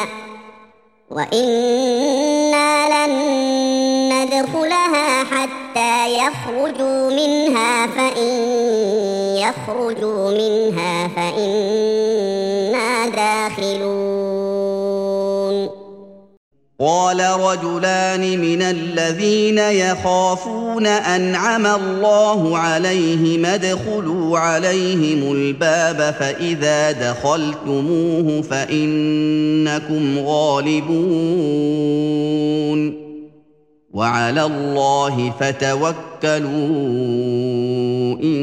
وإنا لن ندخلها حتى يخرجوا منها فإن يخرجوا منها فإنا داخلون. قال رجلان من الذين يخافون أنعم الله عليهم ادخلوا عليهم الباب فإذا دخلتموه فإنكم غالبون وعلى الله فتوكلوا إن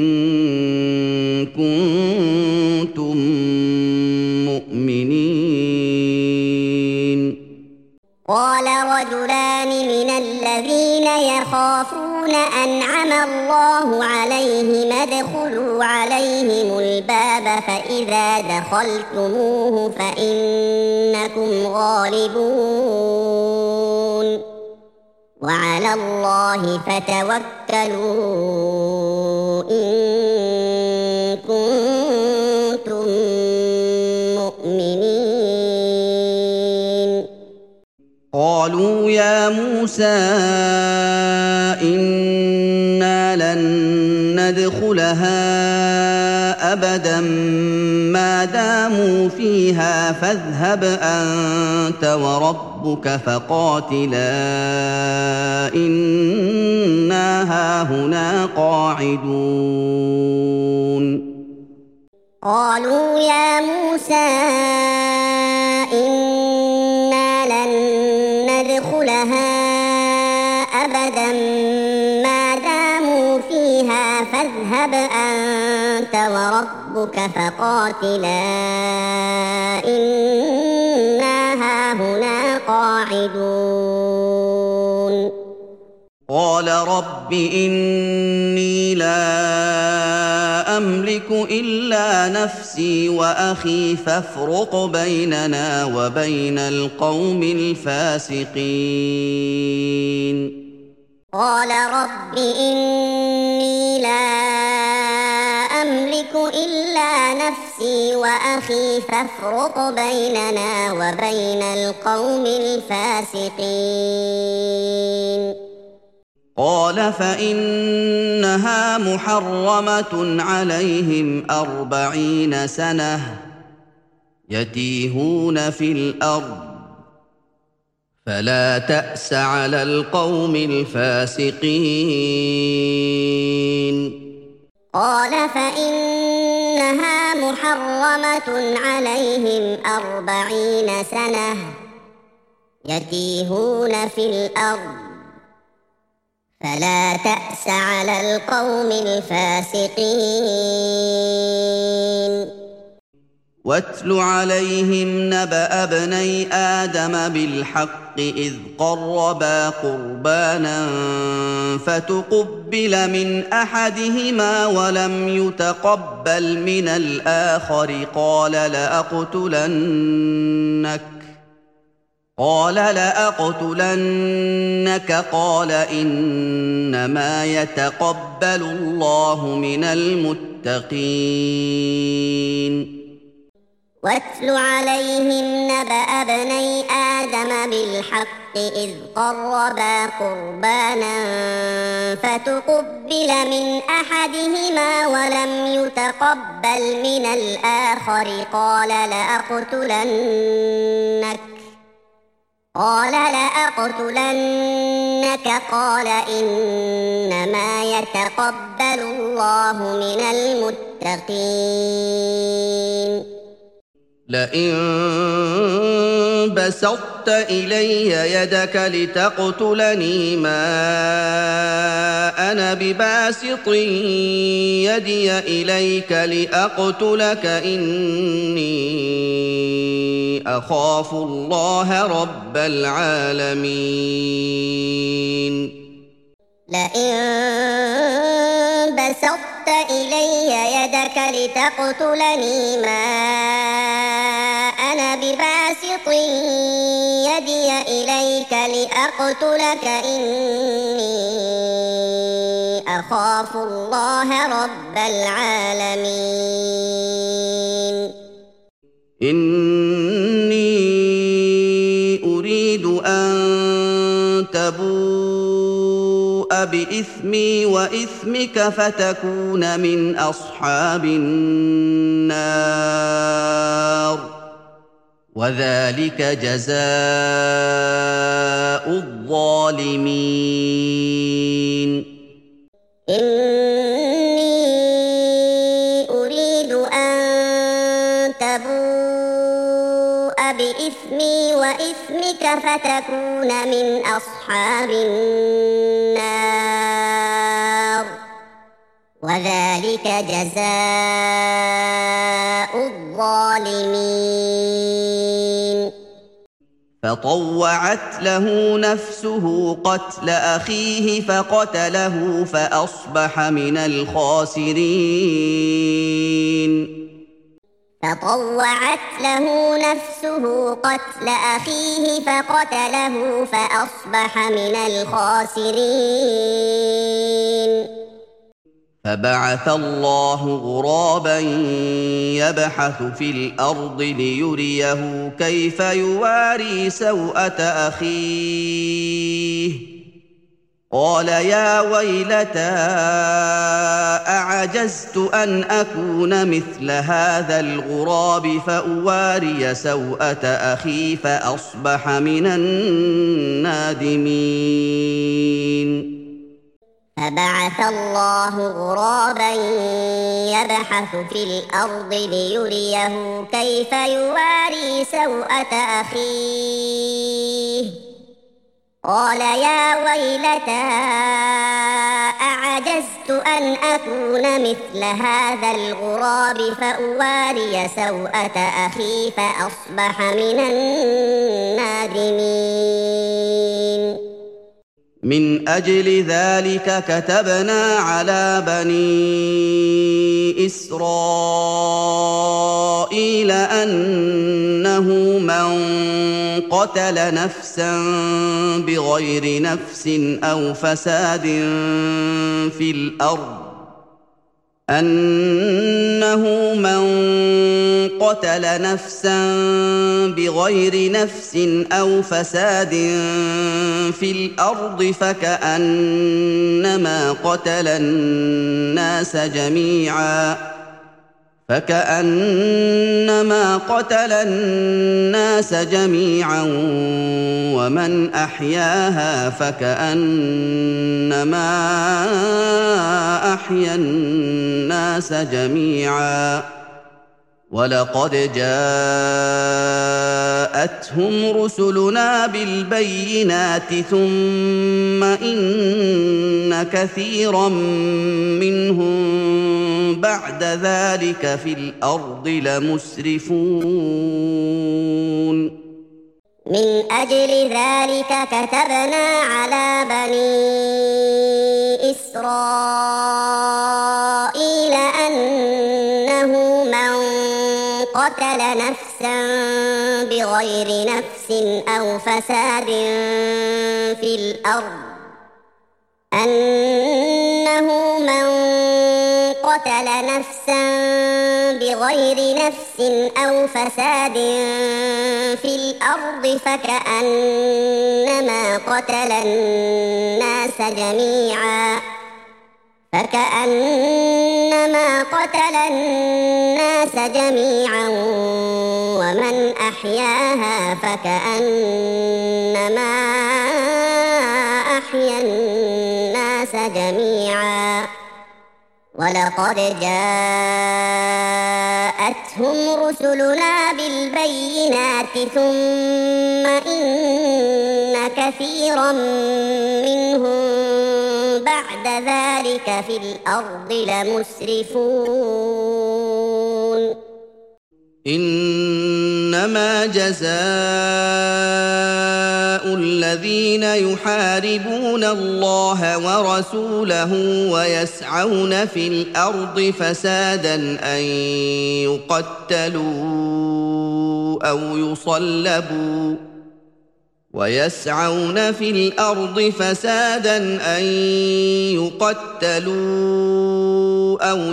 كنتم مؤمنين. قال رجلان من الذين يخافون أنعم الله عليهم ادخلوا عليهم الباب فإذا دخلتموه فإنكم غالبون وعلى الله فتوكلوا إن كنتم مؤمنين. قالوا يا موسى إنا لن ندخلها أبدا ما داموا فيها فاذهب أنت وربك فقاتلا إنا هاهنا قاعدون. قالوا يا موسى إنا لن ندخلها أبدا ما داموا فيها فاذهب أنت وربك فقاتلا إنا هاهنا قاعدون قال رب إني لا أملك إلا نفسي وأخي فافرق بيننا وبين القوم الفاسقين قال رب إني لا أملك إلا نفسي وأخي فافرق بيننا وبين القوم الفاسقين قال فإنها محرمة عليهم أربعين سنة يتيهون في الأرض فلا تأس على القوم الفاسقين قال فإنها محرمة عليهم أربعين سنة يتيهون في الأرض فلا تأس على القوم الفاسقين واتل عليهم نبأ ابني آدم بالحق إذ قربا قربانا فتقبل من أحدهما ولم يتقبل من الآخر قال لأقتلنك قال لأقتلنك قال إنما يتقبل الله من المتقين واتل عليهم نبأ ابني آدم بالحق إذ قربا قربانا فتقبل من أحدهما ولم يتقبل من الآخر قال لأقتلنك قال لأقتلنك قال إنما يتقبل الله من المتقين لئن بسطت إلي يدك لتقتلني ما أنا بباسط يدي إليك لأقتلك إني أخاف الله رب العالمين لئن بسطت إلي يدك لتقتلني ما أنا بباسط يدي إليك لأقتلك إني أخاف الله رب العالمين إني أريد أن تبوء بإثمي وإثمك فتكون من أصحاب النار وذلك جزاء الظالمين إني أريد أن تبوء بإثمي وإثمك فتكون من أصحاب النار وذلك جزاء الظالمين فطوعت له نفسه قتل أخيه فقتله فأصبح من الخاسرين فطوعت له نفسه قتل أخيه فقتله فأصبح من الخاسرين فبعث الله غرابا يبحث في الأرض ليريه كيف يواري سوءة أخيه قال يا ويلتى أعجزت أن أكون مثل هذا الغراب فأواري سوءة أخي فأصبح من النادمين فبعث الله غرابا يبحث في الأرض ليريه كيف يواري سوءة أخيه قال يا ويلتى أعجزت أن أكون مثل هذا الغراب فأواري سوءة أخي فأصبح من النادمين. من أجل ذلك كتبنا على بني إسرائيل أنه من قتل نفسا بغير نفس أو فساد في الأرض أنه من قتل نفسا بغير نفس أو فساد في الأرض فكأنما قتل الناس جميعا فكأنما قتل الناس جميعا ومن أحياها فكأنما أحيا الناس جميعا ولقد جاءتهم رسلنا بالبينات ثم إن كثيرا منهم بعد ذلك في الأرض لمسرفون. من أجل ذلك كتبنا على بني إسرائيل أنه من قتل نفسا بغير نفس أو فساد في الأرض أنه من قتل نفسا بغير نفس أو فساد في الأرض فكأنما قتل الناس جميعا فكأنما قتل الناس جميعا ومن أحياها فكأنما أحيا الناس جميعا ولقد جاءتهم رسلنا بالبينات ثم إن كثيرا منهم بعد ذلك في الأرض لمسرفون. إنما جزاء الذين يحاربون الله ورسوله ويسعون في الأرض فسادا أن يقتلوا أو يصلبوا ويسعون في الأرض فسادا أن يقتلوا أو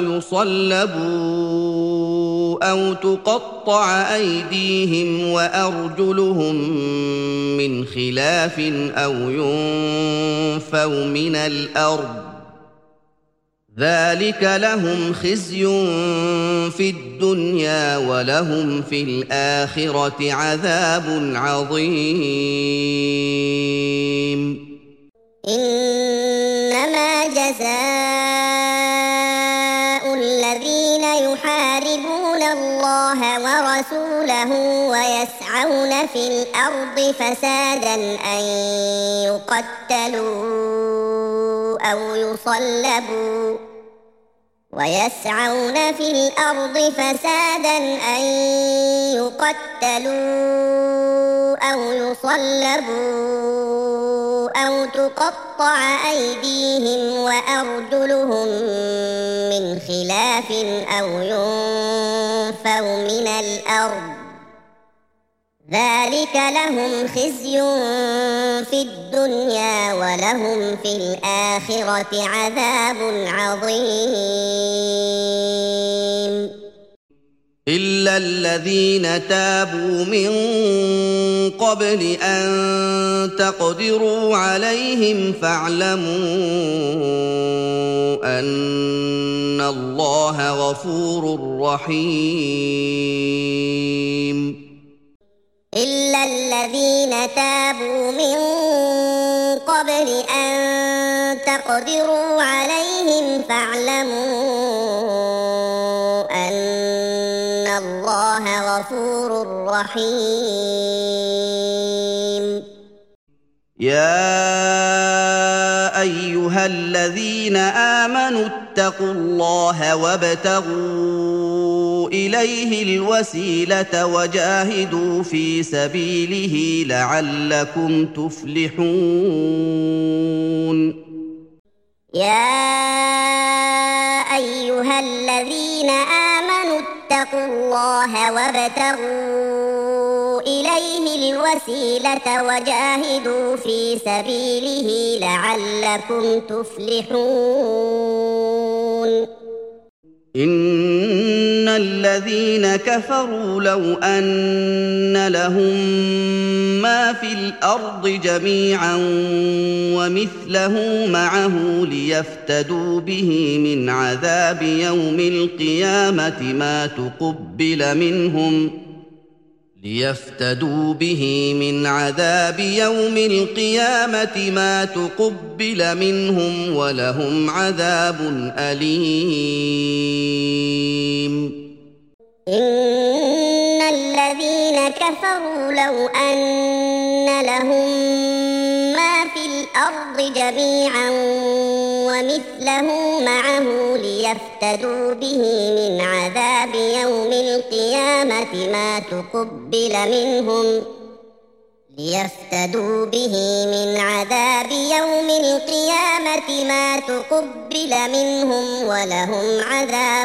يصلبوا أو تقطع أيديهم وأرجلهم من خلاف أو ينفوا من الأرض ذلك لهم خزي في الدنيا ولهم في الآخرة عذاب عظيم. إنما جزاء الذين يحاربون الله ورسوله ويسعون في الأرض فسادا أن يقتلوا أو يصلبوا ويسعون في الأرض فسادا أن يقتلوا أو يصلبوا أو تقطع أيديهم وأرجلهم من خلاف أو ينفوا من الأرض ذلك لهم خزي في الدنيا ولهم في الآخرة عذاب عظيم. إلا الذين تابوا من قبل أن تقدروا عليهم فاعلموا أن الله غفور رحيم. إلا الذين تابوا من قبل أن تقدروا عليهم فاعلموا أن الله غفور رحيم. يا أيها الذين آمنوا اتقوا الله وابتغوا إليه الوسيلة وجاهدوا في سبيله لعلكم تفلحون. يا أيها الذين آمنوا اتقوا الله وابتغوا إليه الوسيلة وجاهدوا في سبيله لعلكم تفلحون. إن الذين كفروا لو أن لهم ما في الأرض جميعا ومثله معه ليفتدوا به من عذاب يوم القيامة ما تقبل منهم ليفتدوا به من عذاب يوم القيامة ما تقبل منهم ولهم عذاب أليم. إن الذين كفروا لو أن لهم ما في الأرض جميعا ومثله معه ليفتدوا به من عذاب يوم القيامة ما تقبل منهم ليفتدوا به من عذاب يوم القيامة ما تقبل منهم ولهم عذاب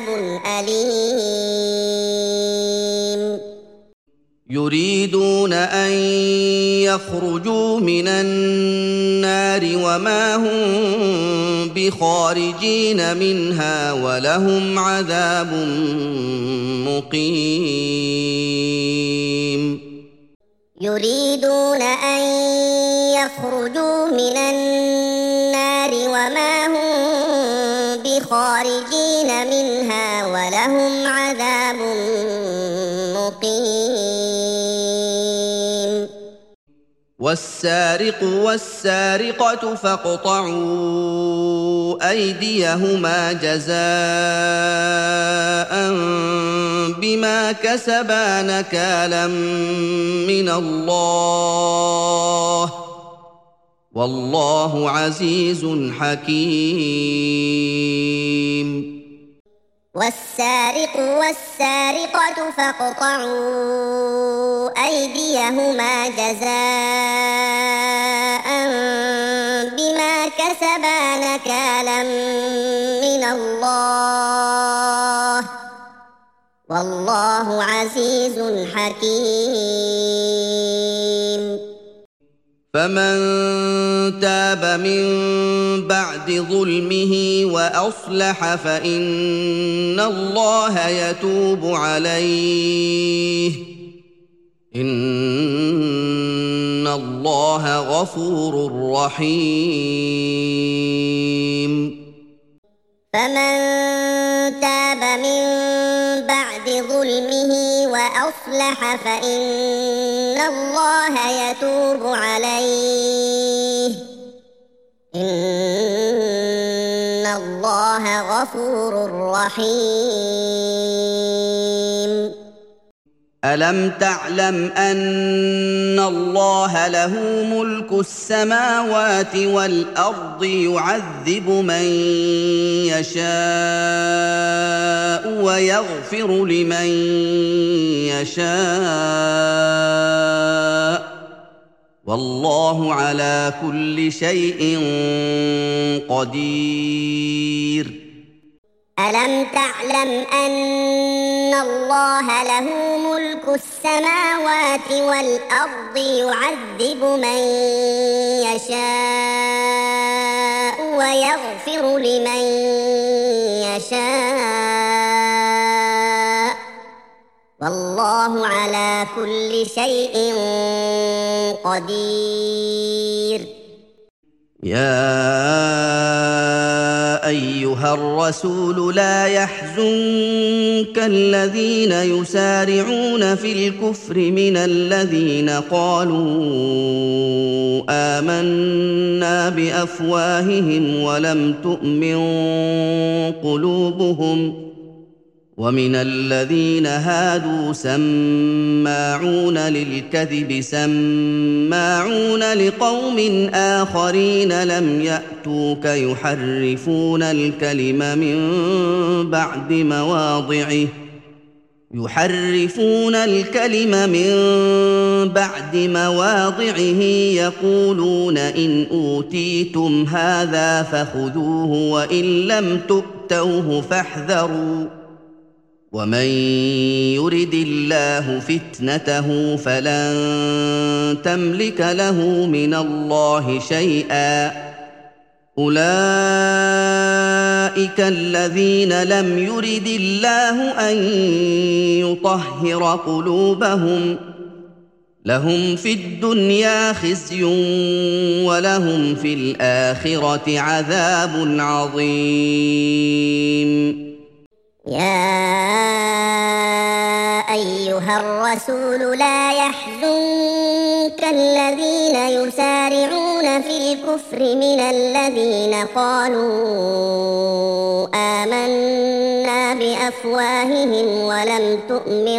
أليم. يريدون أن يخرجوا من النار وما هم بخارجين منها ولهم عذاب مقيم. يريدون أن يخرجوا من النار وما هم بخارجين منها ولهم عذاب مقيم. والسارق والسارقة فاقطعوا أيديهما جزاء بما كسبا نكالا من الله والله عزيز حكيم. والسارق والسارقة فاقطعوا أيديهما جزاء بما كسبا نكالا من الله والله عزيز حكيم. فمن تاب من بعد ظلمه وأصلح فإن الله يتوب عليه إن الله غفور رحيم. فمن تاب من بعد ظلمه وأصلح فإن الله يتوب عليه إن الله غفور رحيم. ألم تعلم أن الله له ملك السماوات والأرض يعذب من يشاء ويغفر لمن يشاء والله على كل شيء قدير. ألم تعلم أن الله له ملك السماوات والأرض يعذب من يشاء ويغفر لمن يشاء والله على كل شيء قدير. يا أيها ايها الرسول لا يحزنك الذين يسارعون في الكفر من الذين قالوا آمنا بافواههم ولم تؤمن قلوبهم ومن الذين هادوا سماعون للكذب سماعون لقوم آخرين لم يأتوك يحرفون الكلم من بعد مواضعه يحرفون الكلم من بعد مواضعه يقولون إن أوتيتم هذا فخذوه وإن لم تؤتوه فاحذروا ومن يرد الله فتنته فلن تملك له من الله شيئا أولئك الذين لم يرد الله أن يطهر قلوبهم لهم في الدنيا خزي ولهم في الآخرة عذاب عظيم. يا أيها الرسول لا يحزنك الذين يسارعون في الكفر من الذين قالوا آمنا بأفواههم ولم تؤمن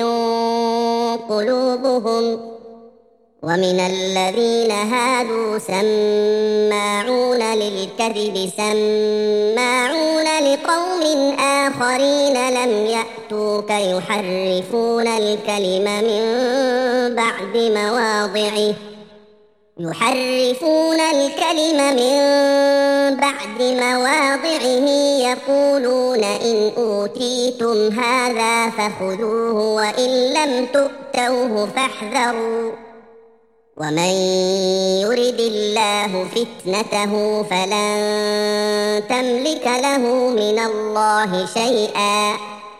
قلوبهم ومن الذين هادوا سماعون للكذب سماعون لقوم آخرين لم يأتوك يحرفون الكلم من بعد مواضعه يحرفون الكلم من بعد مواضعه يقولون إن أوتيتم هذا فخذوه وإن لم تؤتوه فاحذروا ومن يرد الله فتنته فلن تملك له من الله شيئا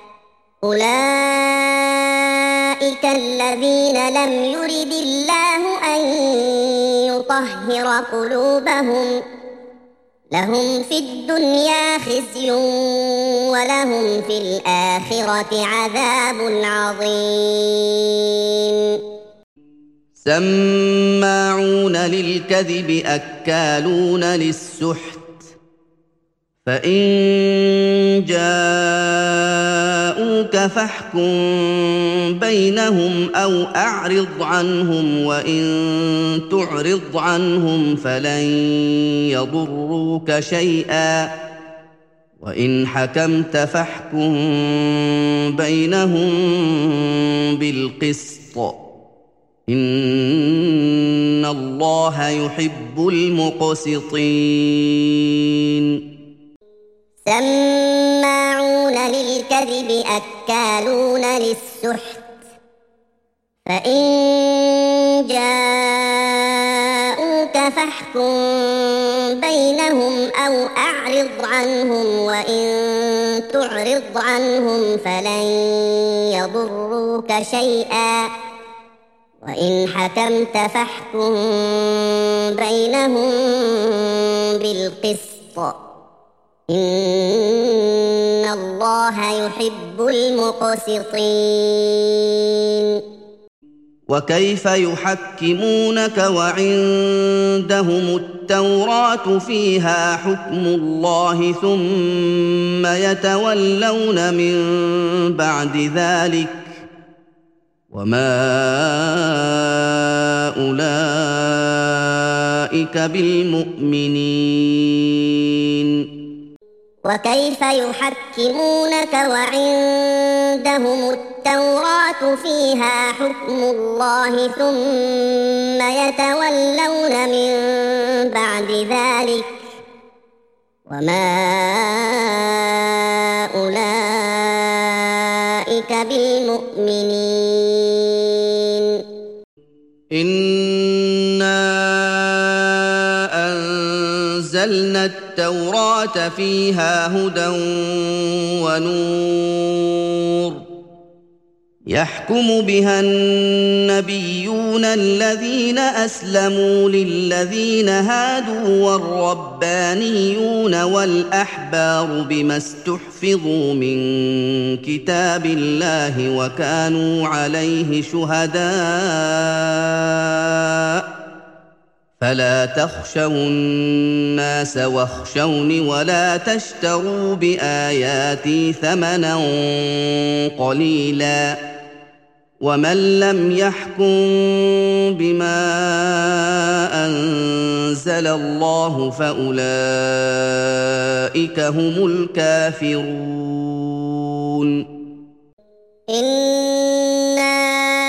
أولئك الذين لم يرد الله أن يطهر قلوبهم لهم في الدنيا خزي ولهم في الآخرة عذاب عظيم. سماعون للكذب أكالون للسحت فإن جاءوك فاحكم بينهم أو أعرض عنهم وإن تعرض عنهم فلن يضروك شيئا وإن حكمت فاحكم بينهم بالقسط إن الله يحب المقسطين. سماعون للكذب أكالون للسحت فإن جاءوك فاحكم بينهم أو أعرض عنهم وإن تعرض عنهم فلن يضروك شيئا وإن حكمت فاحكم بينهم بالقسط إن الله يحب المقسطين. وكيف يحكمونك وعندهم التوراة فيها حكم الله ثم يتولون من بعد ذلك وما أولئك بالمؤمنين. وكيف يحكمونك وعندهم التوراة فيها حكم الله ثم يتولون من بعد ذلك وما أولئك بالمؤمنين. إنا أنزلنا التوراة فيها هدى ونور يحكم بها النبيون الذين أسلموا للذين هادوا والربانيون والأحبار بما استحفظوا من كتاب الله وكانوا عليه شهداء فلا تخشوا الناس واخشوني ولا تشتروا بآياتي ثمنا قليلا ومن لم يحكم بما أنزل الله فأولئك هم الكافرون. إنا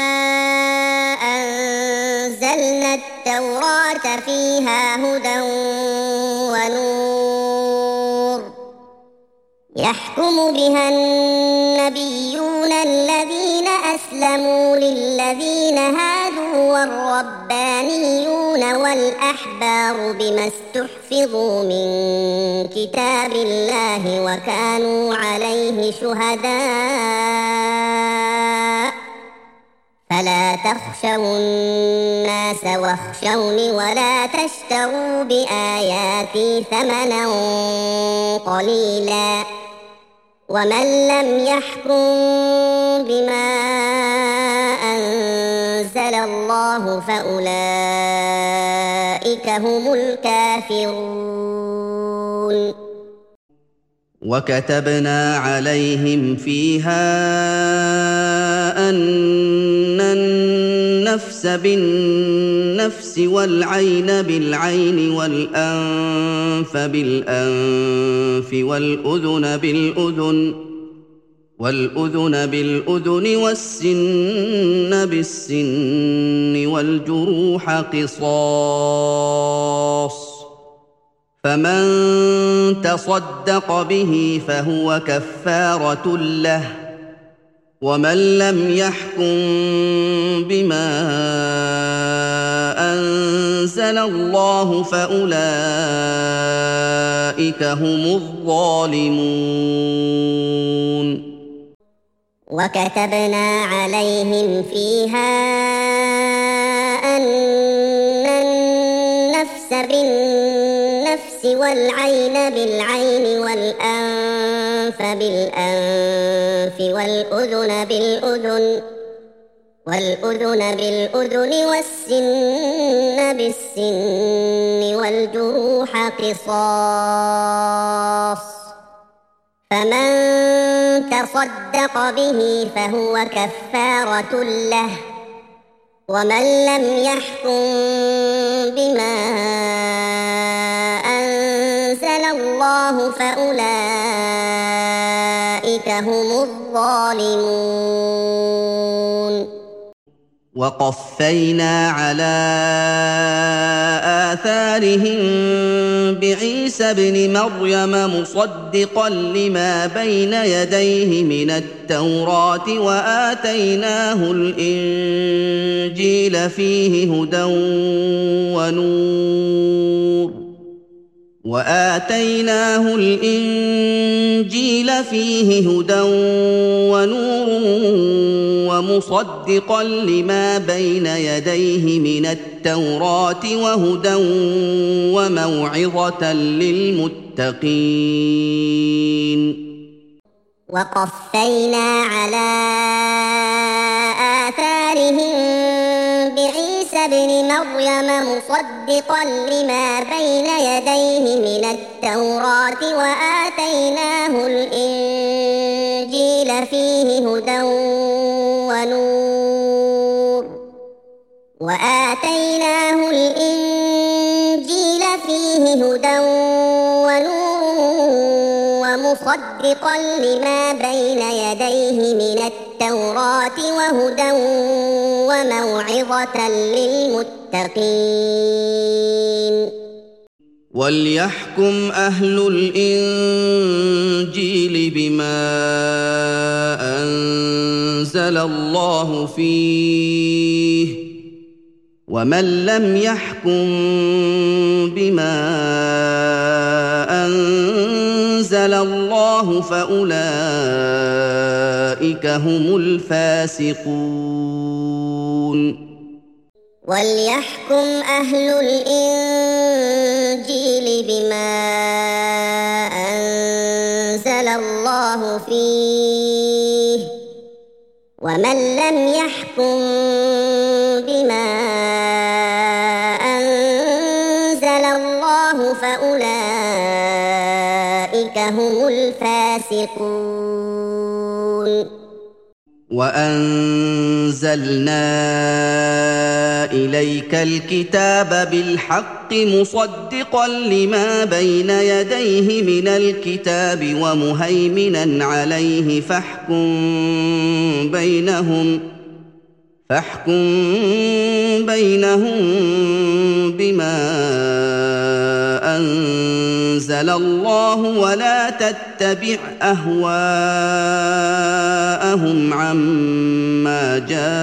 أنزلنا التوراة فيها هدى ونور يحكم بها النبيون الذين أسلموا للذين هادوا والربانيون والأحبار بما استحفظوا من كتاب الله وكانوا عليه شهداء فلا تخشوا الناس واخشوني ولا تشتروا بآياتي ثمنا قليلا ومن لم يحكم بما أنزل الله فأولئك هم الكافرون. وكتبنا عليهم فيها أن النفس بالنفس والعين بالعين والأنف بالأنف والأذن بالأذن والأذن بالأذن والسن بالسن والجروح قصاص فمن تصدق به فهو كفارة له ومن لم يحكم بما أنزل الله فأولئك هم الظالمون. وكتبنا عليهم فيها أن النفس بالنفس والعين بالعين والأنف بالأنف والأذن بالأذن والأذن بالأذن والسن بالسن والجروح قصاص فمن تصدق به فهو كفارة له ومن لم يحكم بما أنزل الله فأولئك هم الظالمون. وقفينا على آثارهم بعيسى ابن مريم مصدقا لما بين يديه من التوراة وآتيناه الإنجيل فيه هدى ونور وآتيناه الإنجيل فيه هدى ونور ومصدقا لما بين يديه من التوراة وهدى وموعظة للمتقين. وقفينا على آثارهم بعيسى ابن مريم مصدقا لما بين يديه من التوراة وآتيناه الإنجيل فيه هدى ونور وآتيناه الإنجيل فيه هدى ونور ومصدقا لما بين يديه من التوراة وهدى وموعظة للمتقين. وليحكم أهل الإنجيل بما أنزل الله فيه ومن لم يحكم بما أنزل أنزل الله فأولئك هم الفاسقون وليحكم أهل الإنجيل بما أنزل الله فيه ومن لم يحكم بما أنزل الله فأولئك هم الفاسقون وأنزلنا إليك الكتاب بالحق مصدقا لما بين يديه من الكتاب ومهيمنا عليه فاحكم بينهم فاحكم بينهم بما أنزل الله ولا تتبع أهواءهم عما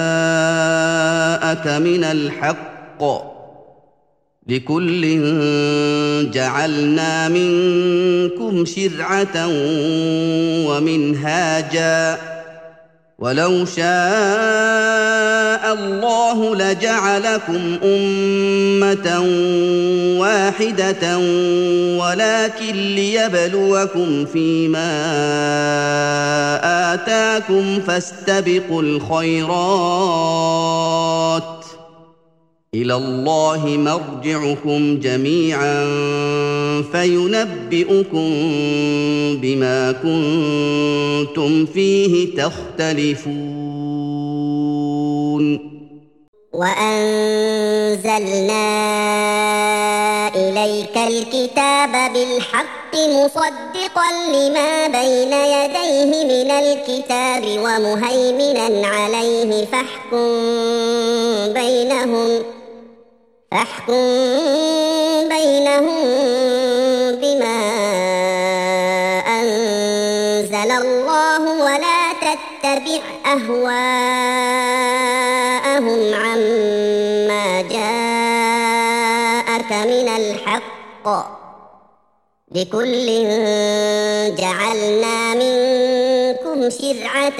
جاءك من الحق لكل جعلنا منكم شرعة ومنهاجا ولو شاء الله لجعلكم أمة واحدة ولكن ليبلوكم فيما آتاكم فاستبقوا الخيرات إلى الله مرجعكم جميعا فينبئكم بما كنتم فيه تختلفون وأنزلنا إليك الكتاب بالحق مصدقا لما بين يديه من الكتاب ومهيمنا عليه فاحكم بينهم فاحكم بينهم بما أنزل الله ولا تتبع أهواءهم عما جاءك من الحق لكل جعلنا منكم شرعة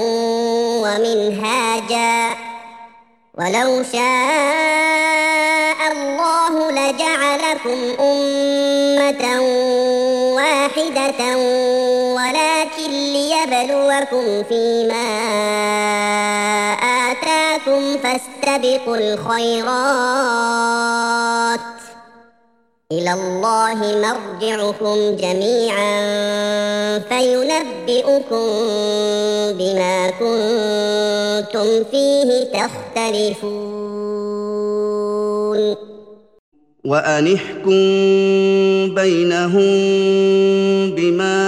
ومنهاجا ولو شاء الله لجعلكم أمة واحدة ولكن ليبلوكم فيما آتاكم فاستبقوا الخيرات إلى الله مرجعكم جميعا فينبئكم بما كنتم فيه تختلفون وأن احكم بينهم بما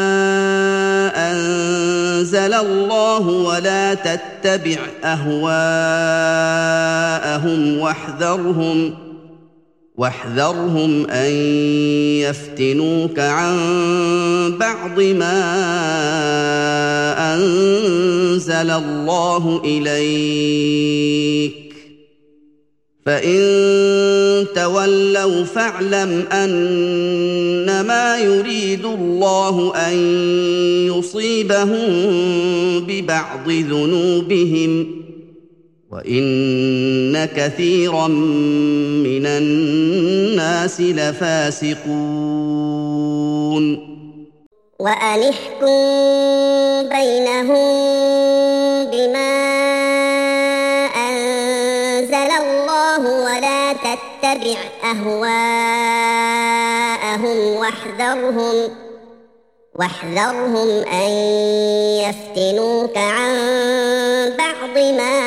أنزل الله ولا تتبع أهواءهم واحذرهم واحذرهم أن يفتنوك عن بعض ما أنزل الله إليك فإن تولوا فاعلم أنما يريد الله أن يصيبهم ببعض ذنوبهم وإن كثيرا من الناس لفاسقون وأن احكم بينهم بما أنزل الله ولا تتبع أهواءهم واحذرهم واحذرهم أن يفتنوك عن بعض ما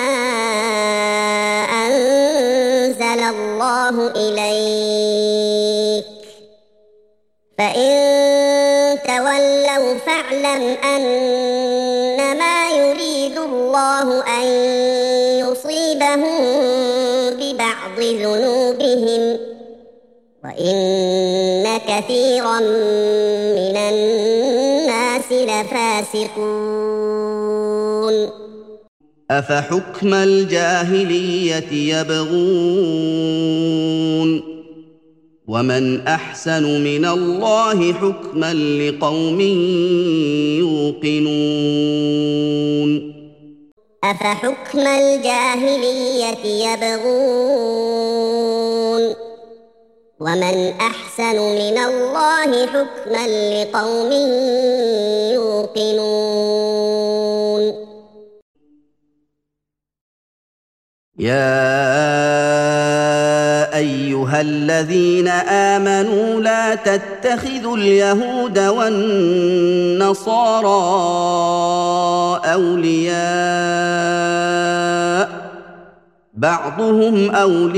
أنزل الله إليك فإن تولوا فاعلم أنما يريد الله أن يصيبهم ببعض ذنوبهم وإن كثيرا من الناس لفاسقون أفحكم الجاهلية يبغون ومن احسن من الله حكما لقوم يوقنون أفحكم الجاهلية يبغون ومن أحسن من الله حكما لقوم يوقنون يا ايها الذين امنوا لا تتخذوا اليهود والنصارى اولياء بعضهم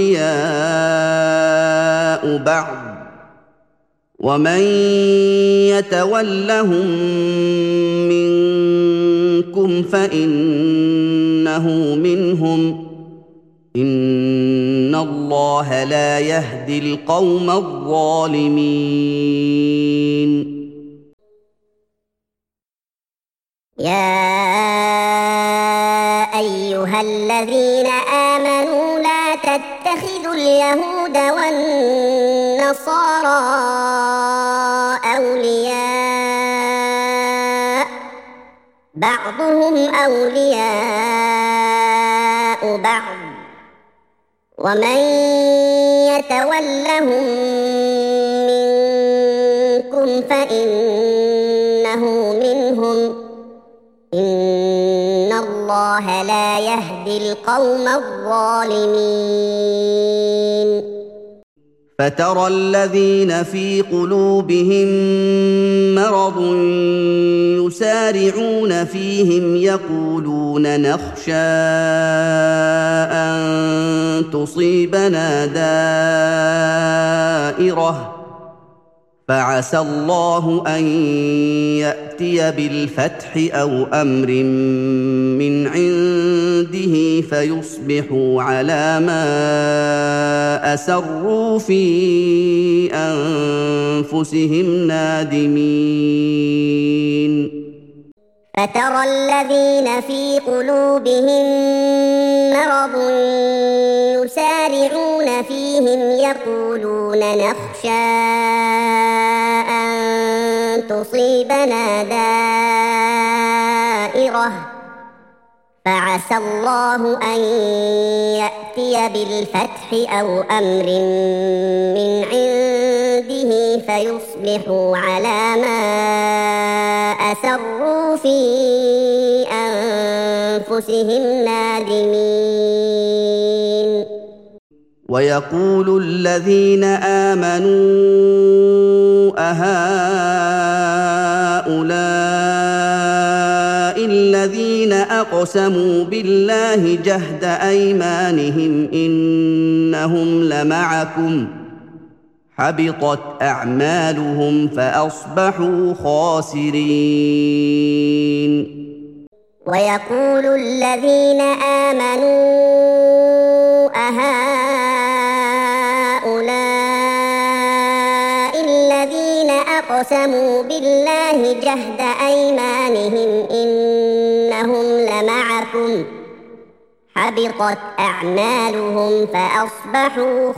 اولياء بعض ومن يتولهم منكم فانه منهم إن الله لا يهدي القوم الظالمين يا أيها الذين آمنوا لا تتخذوا اليهود والنصارى أولياء بعضهم أولياء بعض ومن يتولهم منكم فإنه منهم إن الله لا يهدي القوم الظالمين فترى الذين في قلوبهم مرض يسارعون فيهم يقولون نخشى أن تصيبنا دائرة فعسى الله أن يأتي بالفتح أو أمر من عنده فيصبحوا على ما أسروا في أنفسهم نادمين فترى الذين في قلوبهم مرض يسارعون فيهم يقولون نخشى أن تصيبنا دائرة فعسى الله أن يأتي بالفتح أو أمر من عنده فيصبحوا على ما أسروا في أنفسهم نادمين ويقول الذين آمنوا أهؤلاء الذين أقسموا بالله جهد أيمانهم إنهم لمعكم حبطت أعمالهم فأصبحوا خاسرين ويقول الذين آمنوا أهؤلاء الذين أقسموا بالله جهد أيمانهم إنهم لمعكم حبطت أعمالهم فأصبحوا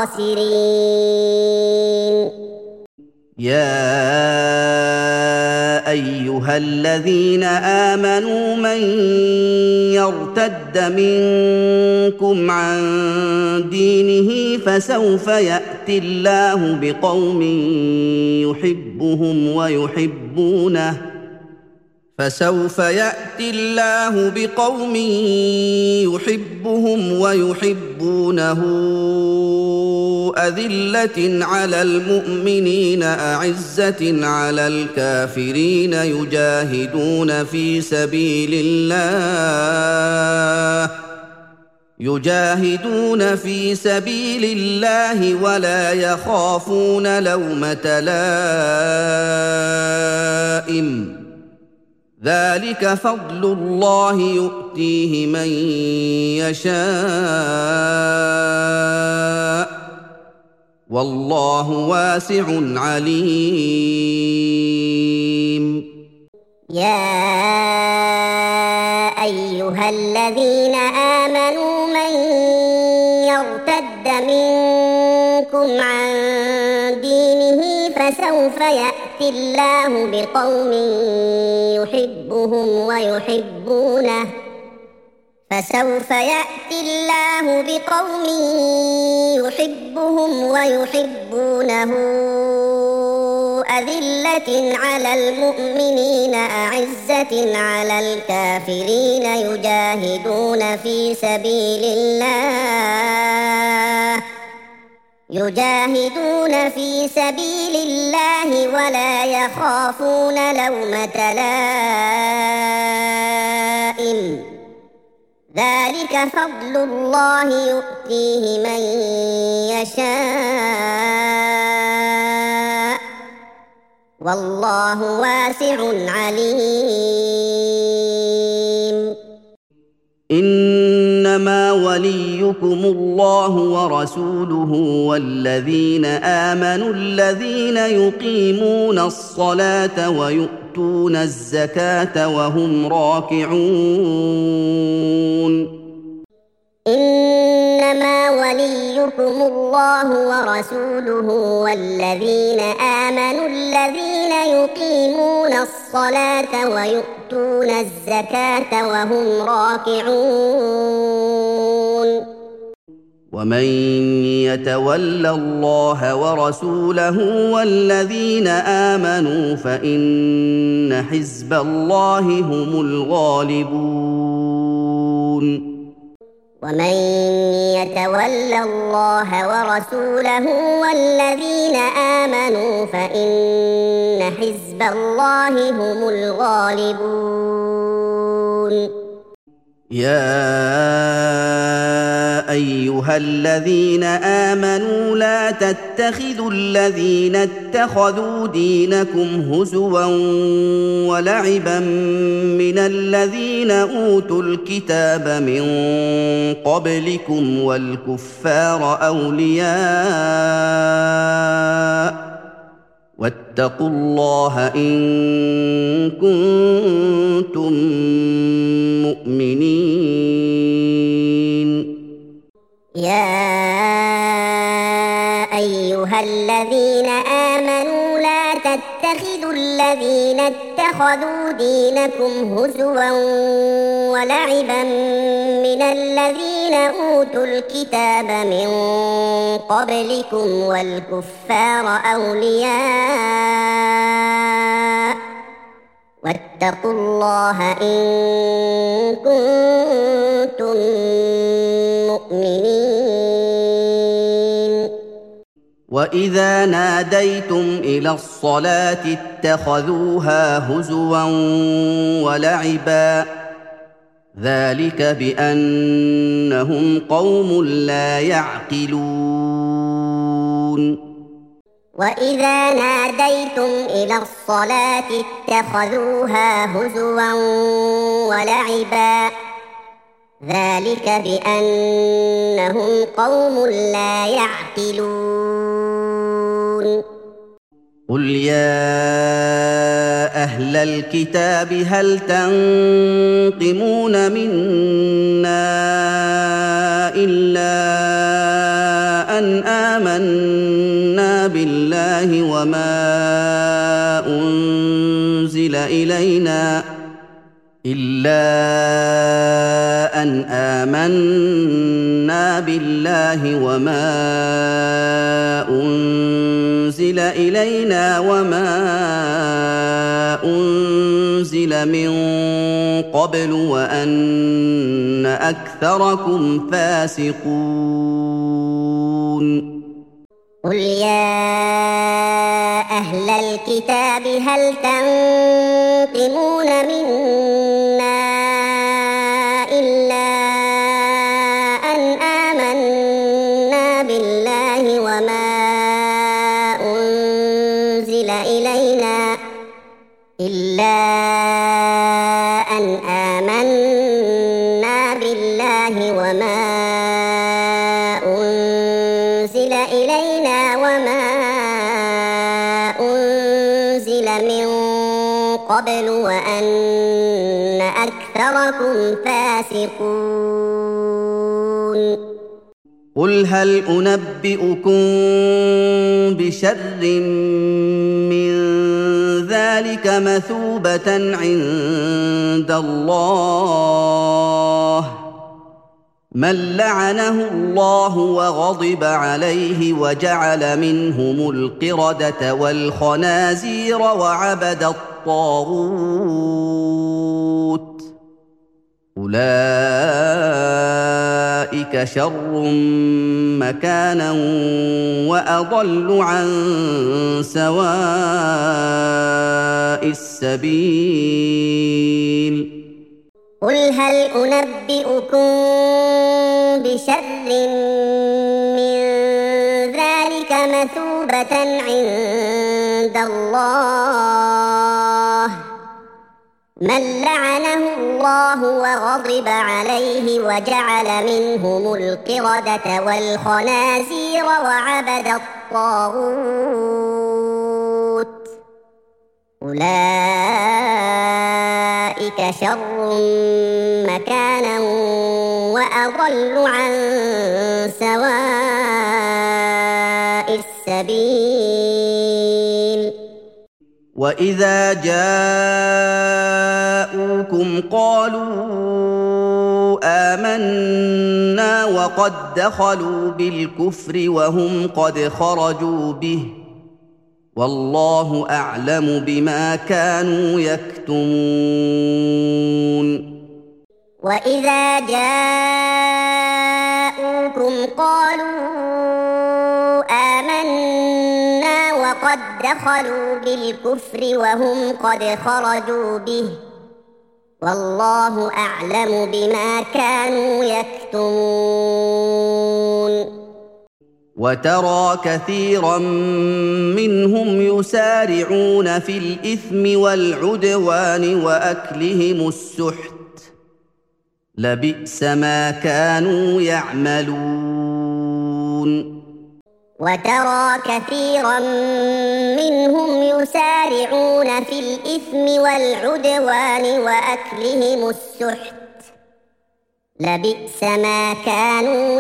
خاسرين يا ايها الذين امنوا من يرتد منكم عن دينه فسوف ياتي الله بقوم يحبهم ويحبونه فسوف ياتي الله بقوم يحبهم ويحبونه أذلة على المؤمنين أعزة على الكافرين يجاهدون في سبيل الله يجاهدون في سبيل الله ولا يخافون لومة لائم ذلك فضل الله يؤتيه من يشاء والله واسع عليم يا أيها الذين آمنوا من يرتد منكم عن فسوف يأتي الله بقوم يحبهم ويحبونه فسوف يأتي الله بقوم يحبهم ويحبونه أذلة على المؤمنين أعزة على الكافرين يجاهدون في سبيل الله يجاهدون في سبيل الله ولا يخافون لومة لائم ذلك فضل الله يؤتيه من يشاء والله واسع عليم. إنما وليكم الله ورسوله والذين آمنوا الذين يقيمون الصلاة ويؤتون الزكاة وهم راكعون. إنما وليكم الله ورسوله والذين آمنوا الذين يقيمون الصلاة ويؤتون الزكاة وهم راكعون. ومن يتول الله ورسوله والذين آمنوا فإن حزب الله هم الغالبون. ومن يتول الله ورسوله والذين آمنوا فإن حزب الله هم الغالبون. يا أيها الذين آمنوا لا تتخذوا الذين اتخذوا دينكم هزوا ولعبا من الذين أوتوا الكتاب من قبلكم والكفار أولياء واتقوا الله إن كنتم مؤمنين. يا أيها الذين آمنوا لا تتخذوا الذين اتخذوا دينكم هزوا ولعبا من الذين أوتوا الكتاب من قبلكم والكفار أولياء واتقوا الله إن كنتم مؤمنين. وإذا ناديتم إلى الصلاة اتخذوها هزوا ولعبا ذلك بأنهم قوم لا يعقلون. وإذا ناديتم إلى الصلاة اتخذوها هزوا ولعبا ذلك بأنهم قوم لا يعقلون. قل يا أهل الكتاب هل تنقمون منا إلا أن آمنا بالله وما أنزل إلينا إلا أن آمنا بالله وما أنزل إلينا وما أنزل من قبل وأن أكثركم فاسقون. قل يا أهل الكتاب هل تنقمون منا إلا أن آمنا بالله وما أنزل إلينا إلا أن آمنا بالله وما أنزل إلينا وما أنزل من قبل وأن أكثركم فاسقون. قل هل أنبئكم بشر من ذلك مثوبة عند الله من لعنه الله وغضب عليه وجعل منهم القردة والخنازير وعبد الطاغوت أولئك شر مكانا وأضل عن سواء السبيل قل هل أنبئكم بشر من ذلك مثوبة عند الله من لعنه الله وغضب عليه وجعل منهم القردة والخنازير وعبد الطاغوت أولئك شر مكانا وأضل عن سواء السبيل وإذا جاءوكم قالوا آمنا وقد دخلوا بالكفر وهم قد خرجوا به والله أعلم بما كانوا يكتمون وإذا جاءوكم قالوا آمنا وقد دخلوا بالكفر وهم قد خرجوا به والله أعلم بما كانوا يكتمون وترى كثيرا منهم يسارعون في الإثم والعدوان وأكلهم السحت لبئس ما كانوا يعملون وترى كثيرا منهم يسارعون في الإثم والعدوان وأكلهم السحت لبئس ما كانوا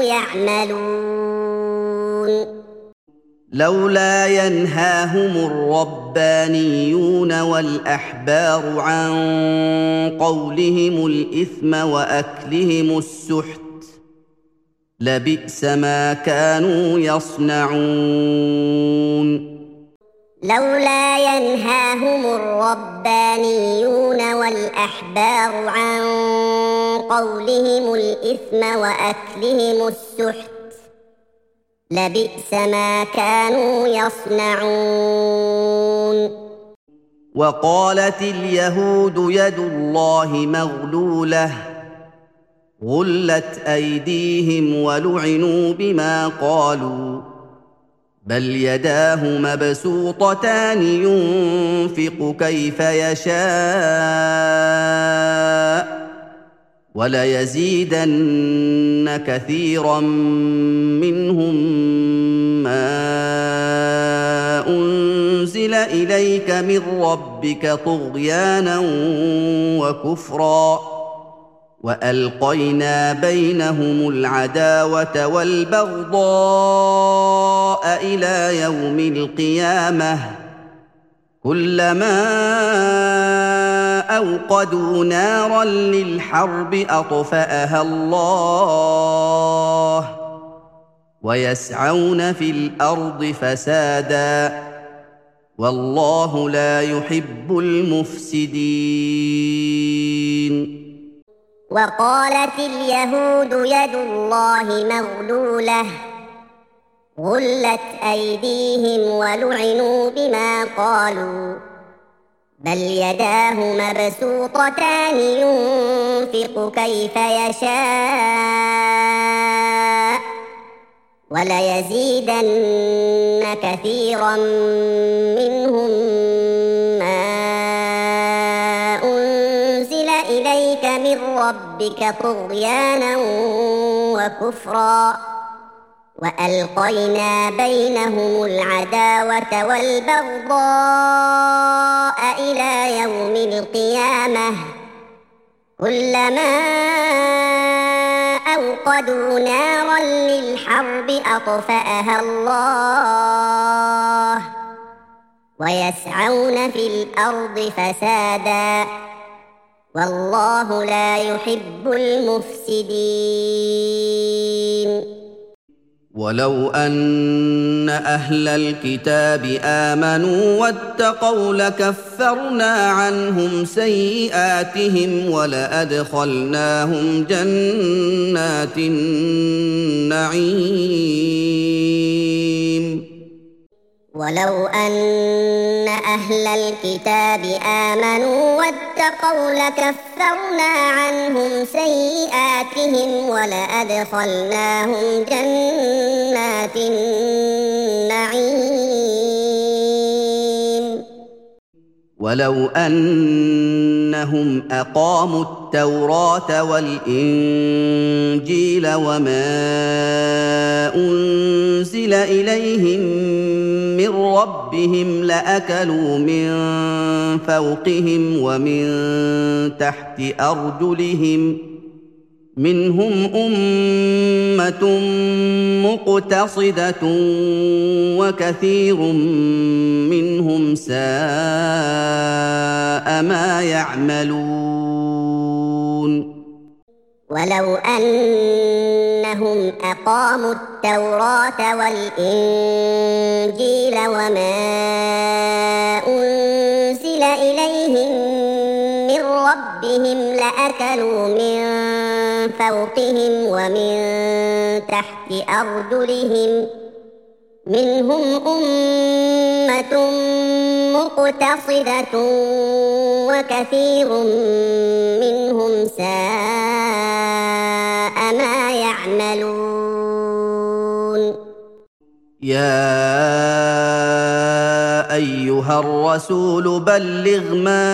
يعملون لولا ينهاهم الربانيون والأحبار عن قولهم الإثم وأكلهم السحت لبئس ما كانوا يصنعون لولا ينهاهم الربانيون والأحبار عن قولهم الإثم وأكلهم السحت لبئس ما كانوا يصنعون وقالت اليهود يد الله مغلولة غلت أيديهم ولعنوا بما قالوا بل يداه مبسوطتان ينفق كيف يشاء وليزيدن كثيرا منهم ما أنزل إليك من ربك طغيانا وكفرا وألقينا بينهم العداوة والبغضاء إلى يوم القيامة كلما أوقدوا نارا للحرب أطفأها الله ويسعون في الأرض فسادا والله لا يحب المفسدين وقالت اليهود يد الله مغلولة غلت أيديهم ولعنوا بما قالوا بل يداه مبسوطتان ينفق كيف يشاء وليزيدن كثيرا منهم ما أنزل إليك من ربك طغيانا وكفرا وألقينا بينهم العداوة والبغضاء إلى يوم القيامة كلما أوقدوا نارا للحرب أطفأها الله ويسعون في الأرض فسادا والله لا يحب المفسدين ولو أن أهل الكتاب آمنوا واتقوا لكفرنا عنهم سيئاتهم ولأدخلناهم جنات النعيم ولو أن أهل الكتاب آمنوا واتقوا لكفرنا عنهم سيئاتهم ولأدخلناهم جنات النعيم ولو أنهم أقاموا التوراة والإنجيل وما أنزل إليهم من ربهم لأكلوا من فوقهم ومن تحت أرجلهم منهم أمة مقتصدة وكثير منهم ساء ما يعملون ولو أنهم أقاموا التوراة والإنجيل وما أنزل إليهم من ربهم لأكلوا من فوقهم ومن تحت أرجلهم منهم أمة مقتصدة وكثير منهم ساء ما يعملون يا أيها الرسول بلغ ما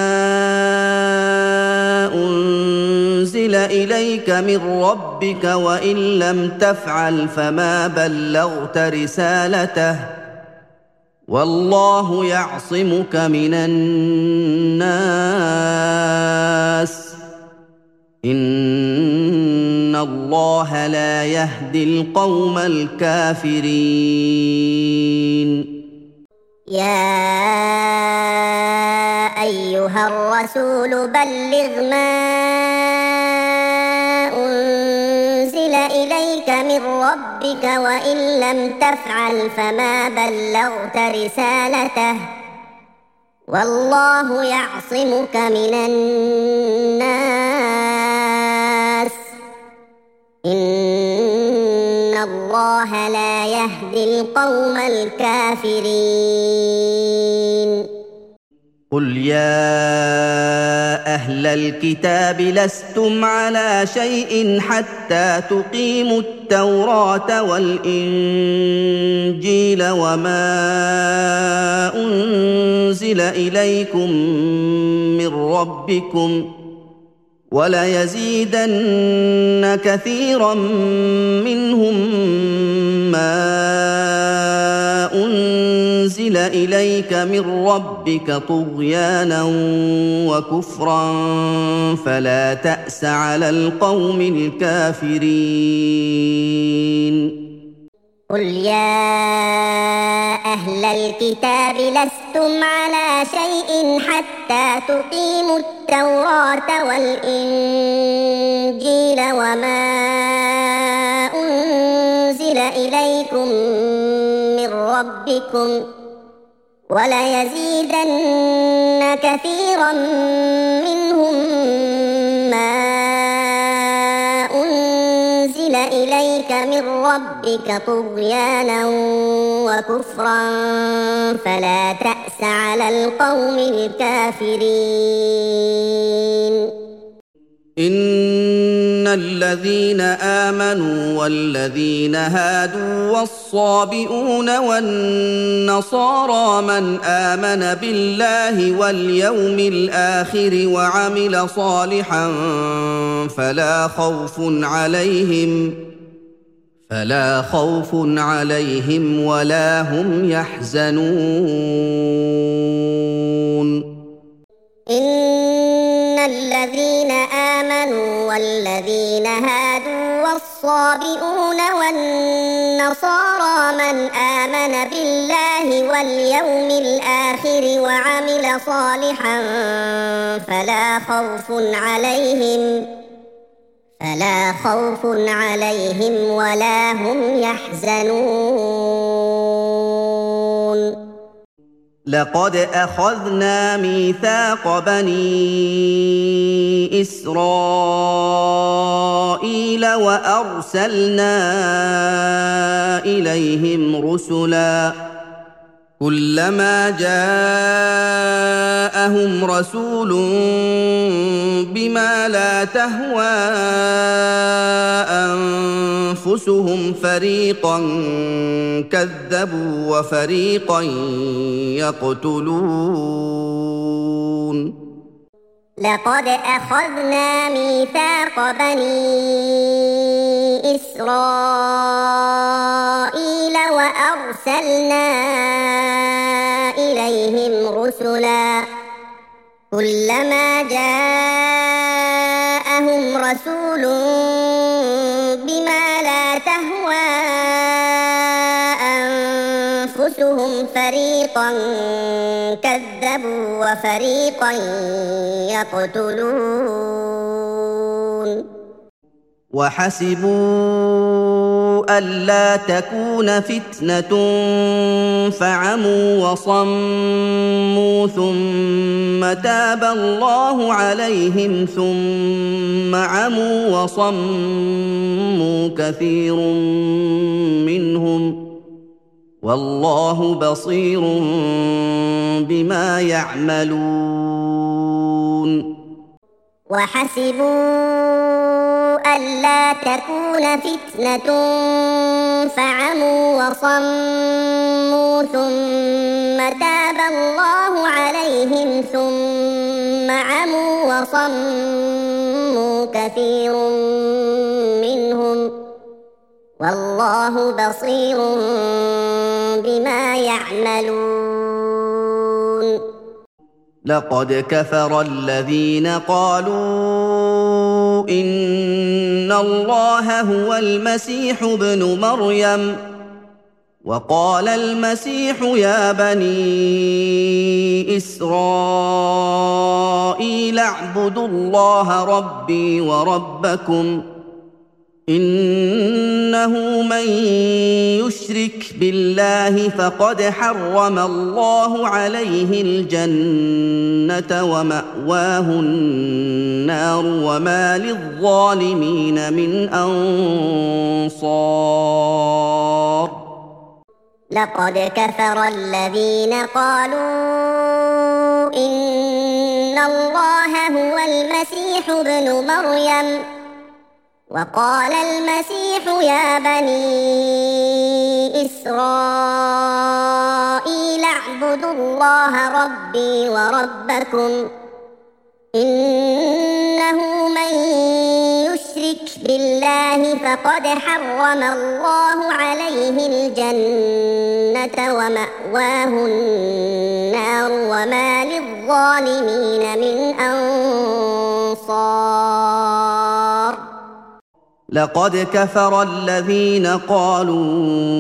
أنزل إليك من ربك وإن لم تفعل فما بلغت رسالته والله يعصمك من الناس إن الله لا يهدي القوم الكافرين يا أيها الرسول بلغ ما أنزل إليك من ربك وإن لم تفعل فما بلغت رسالته والله يعصمك من الناس إن الله لا يهدي القوم الكافرين قل يا أهل الكتاب لستم على شيء حتى تقيموا التوراة والإنجيل وما أنزل إليكم من ربكم وليزيدن كثيرا منهم ما أنزل إليك من ربك طغيانا وكفرا فلا تأس على القوم الكافرين قل يا أهل الكتاب لستم على شيء حتى تقيموا التوراة والإنجيل وما أنزل إليكم من ربكم وليزيدن كثيرا منهم ما أنزل إليك من ربك طغيانا وكفرا فلا تأس على القوم الكافرين إن الذين آمنوا والذين هادوا والصابئون والنصارى من آمن بالله واليوم الآخر وعمل صالحا فلا خوف عليهم فلا خوف عليهم ولا هم يحزنون إن الذين آمنوا والذين هادوا والصابئون الصابئون والنصارى من آمن بالله واليوم الآخر وعمل صالحا فلا خوف عليهم فلا خوف عليهم ولا هم يحزنون لقد أخذنا ميثاق بني إسرائيل وأرسلنا إليهم رسلا كلما جاءهم رسول بما لا تهوى أنفسهم فريقا كذبوا وفريقا يقتلون لقد أخذنا ميثاق بني إسرائيل وأرسلنا إليهم رسلا كلما جاءهم رسول بما لا تهوى أنفسهم فريقا كذبوا وفريقا يقتلون وحسبوا ألا تكون فتنة فعموا وصموا ثم تاب الله عليهم ثم عموا وصموا كثير منهم والله بصير بما يعملون وحسبوا ألا تكون فتنة فعموا وصموا ثم تاب الله عليهم ثم عموا وصموا كثير منهم والله بصير بما يعملون لقد كفر الذين قالوا إن الله هو المسيح ابن مريم وقال المسيح يا بني إسرائيل اعبدوا الله ربي وربكم إنه من يشرك بالله فقد حرم الله عليه الجنة ومأواه النار وما للظالمين من أنصار لقد كفر الذين قالوا إن الله هو المسيح ابن مريم وقال المسيح يا بني إسرائيل اعبدوا الله ربي وربكم إنه من يشرك بالله فقد حرم الله عليه الجنة ومأواه النار وما للظالمين من أنصار لقد كفر الذين قالوا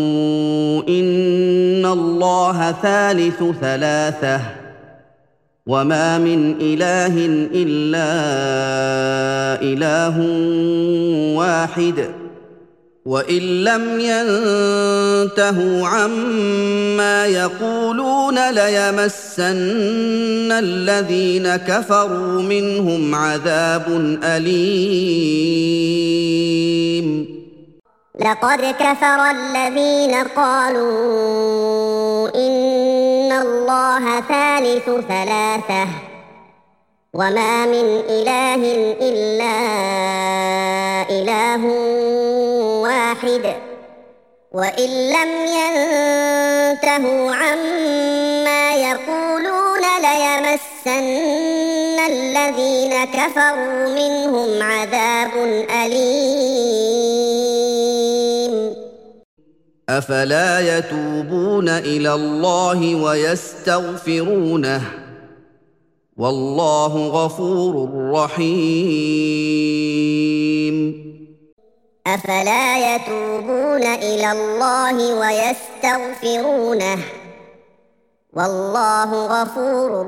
إن الله ثالث ثلاثة وما من إله إلا إله واحد وإن لم ينتهوا عما يقولون ليمسن الذين كفروا منهم عذاب أليم لقد كفر الذين قالوا إن الله ثالث ثلاثة وما من إله إلا إله واحد وإن لم ينتهوا عما يقولون ليمسن الذين كفروا منهم عذاب أليم أفلا يتوبون إلى الله ويستغفرونه والله غفور رحيم أفلا يتوبون إلى الله ويستغفرونه والله غفور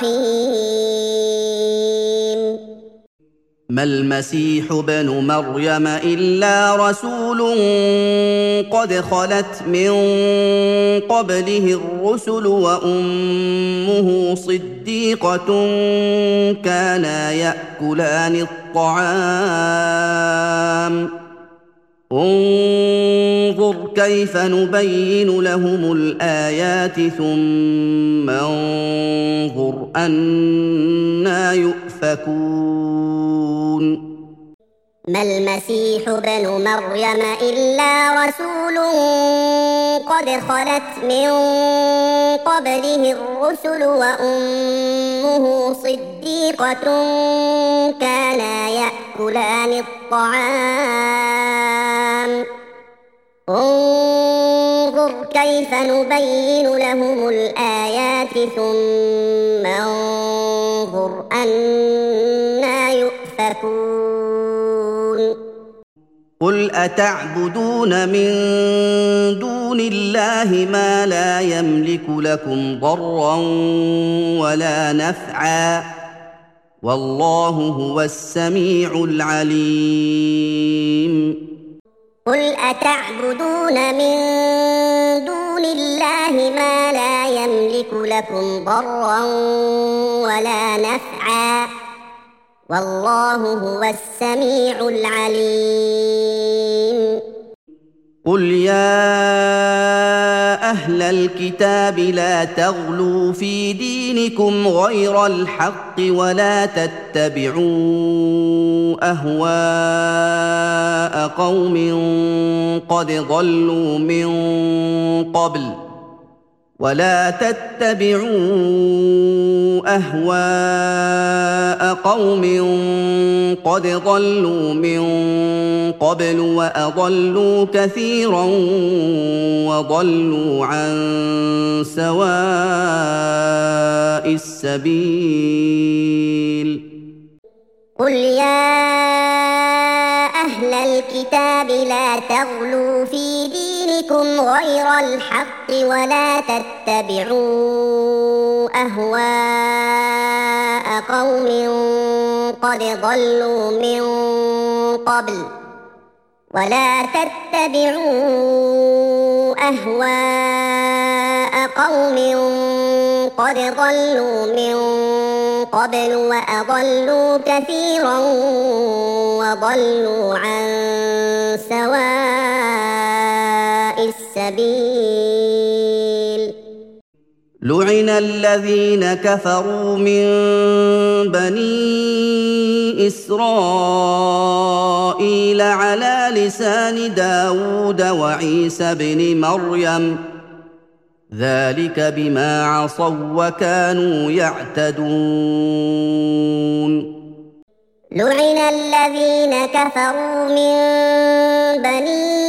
رحيم. ما المسيح ابن مريم إلا رسول قد خلت من قبله الرسل وأمه صديقة كانا يأكلان الطعام انظر كيف نبين لهم الآيات ثم انظر أنى يؤفكون. ما المسيح ابن مريم إلا رسول قد خلت من قبله الرسل وأمه صديقة كانا يأكلان الطعام انظر كيف نبين لهم الآيات ثم انظر أنى يؤفكون. قل أتعبدون من دون الله ما لا يملك لكم ضرا ولا نفعا والله هو السميع العليم. قل أتعبدون من دون الله ما لا يملك لكم ضرا ولا نفعا والله هو السميع العليم. قل يا أهل الكتاب لا تغلوا في دينكم غير الحق ولا تتبعوا أهواء قوم قد ضلوا من قبل ولا تتبعوا أهواء قوم قد ضلوا من قبل وأضلوا كثيرا وضلوا عن سواء السبيل. قل يا أهل الكتاب لا تغلوا في دينكم غير الحق ولا تتبعوا أهواء قوم قد ضلوا من قبل ولا تتبعوا أهواء قوم قد ضلوا من قبل وأضلوا كثيرا وضلوا عن سواء السبيل. لعن الذين كفروا من بني إسرائيل على لسان داود وعيسى بن مريم ذلك بما عصوا وكانوا يعتدون. لعن الذين كفروا من بني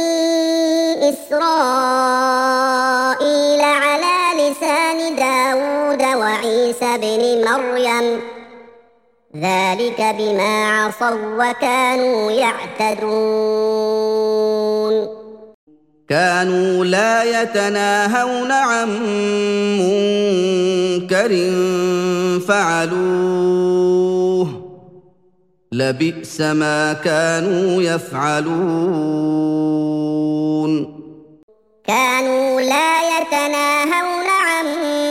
إسرائيل على لسان داود وعيسى بن مريم ذلك بما عصوا وكانوا يعتدون. كانوا لا يتناهون عن منكر فعلوه لبئس ما كانوا يفعلون. كانوا لا يتناهون عن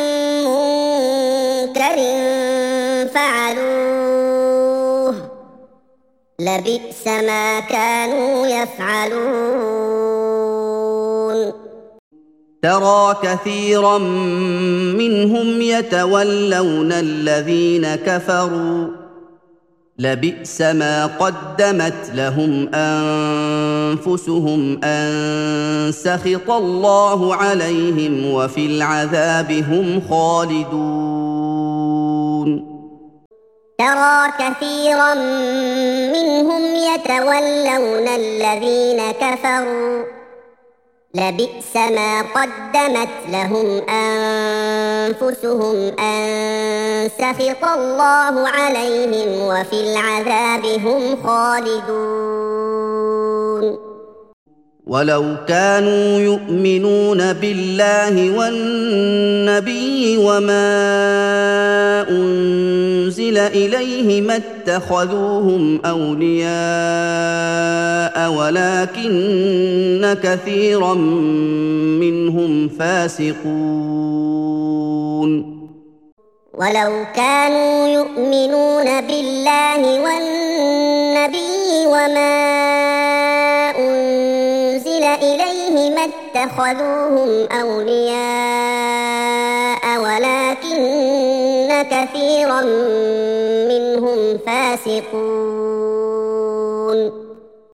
منكر فعلوه لبئس ما كانوا يفعلون. ترى كثيرا منهم يتولون الذين كفروا لبئس ما قدمت لهم أنفسهم أن سخط الله عليهم وفي العذاب هم خالدون. ترى كثيرا منهم يتولون الذين كفروا لبئس ما قدمت لهم أنفسهم أن سخط الله عليهم وفي العذاب هم خالدون. ولو كانوا يؤمنون بالله والنبي وما أنزل إليه ما اتخذوهم أولياء ولكن كثيرا منهم فاسقون. ولو كانوا يؤمنون بالله والنبي وما أنزل إليه ما اتخذوهم أولياء ولكن كثيرا منهم فاسقون.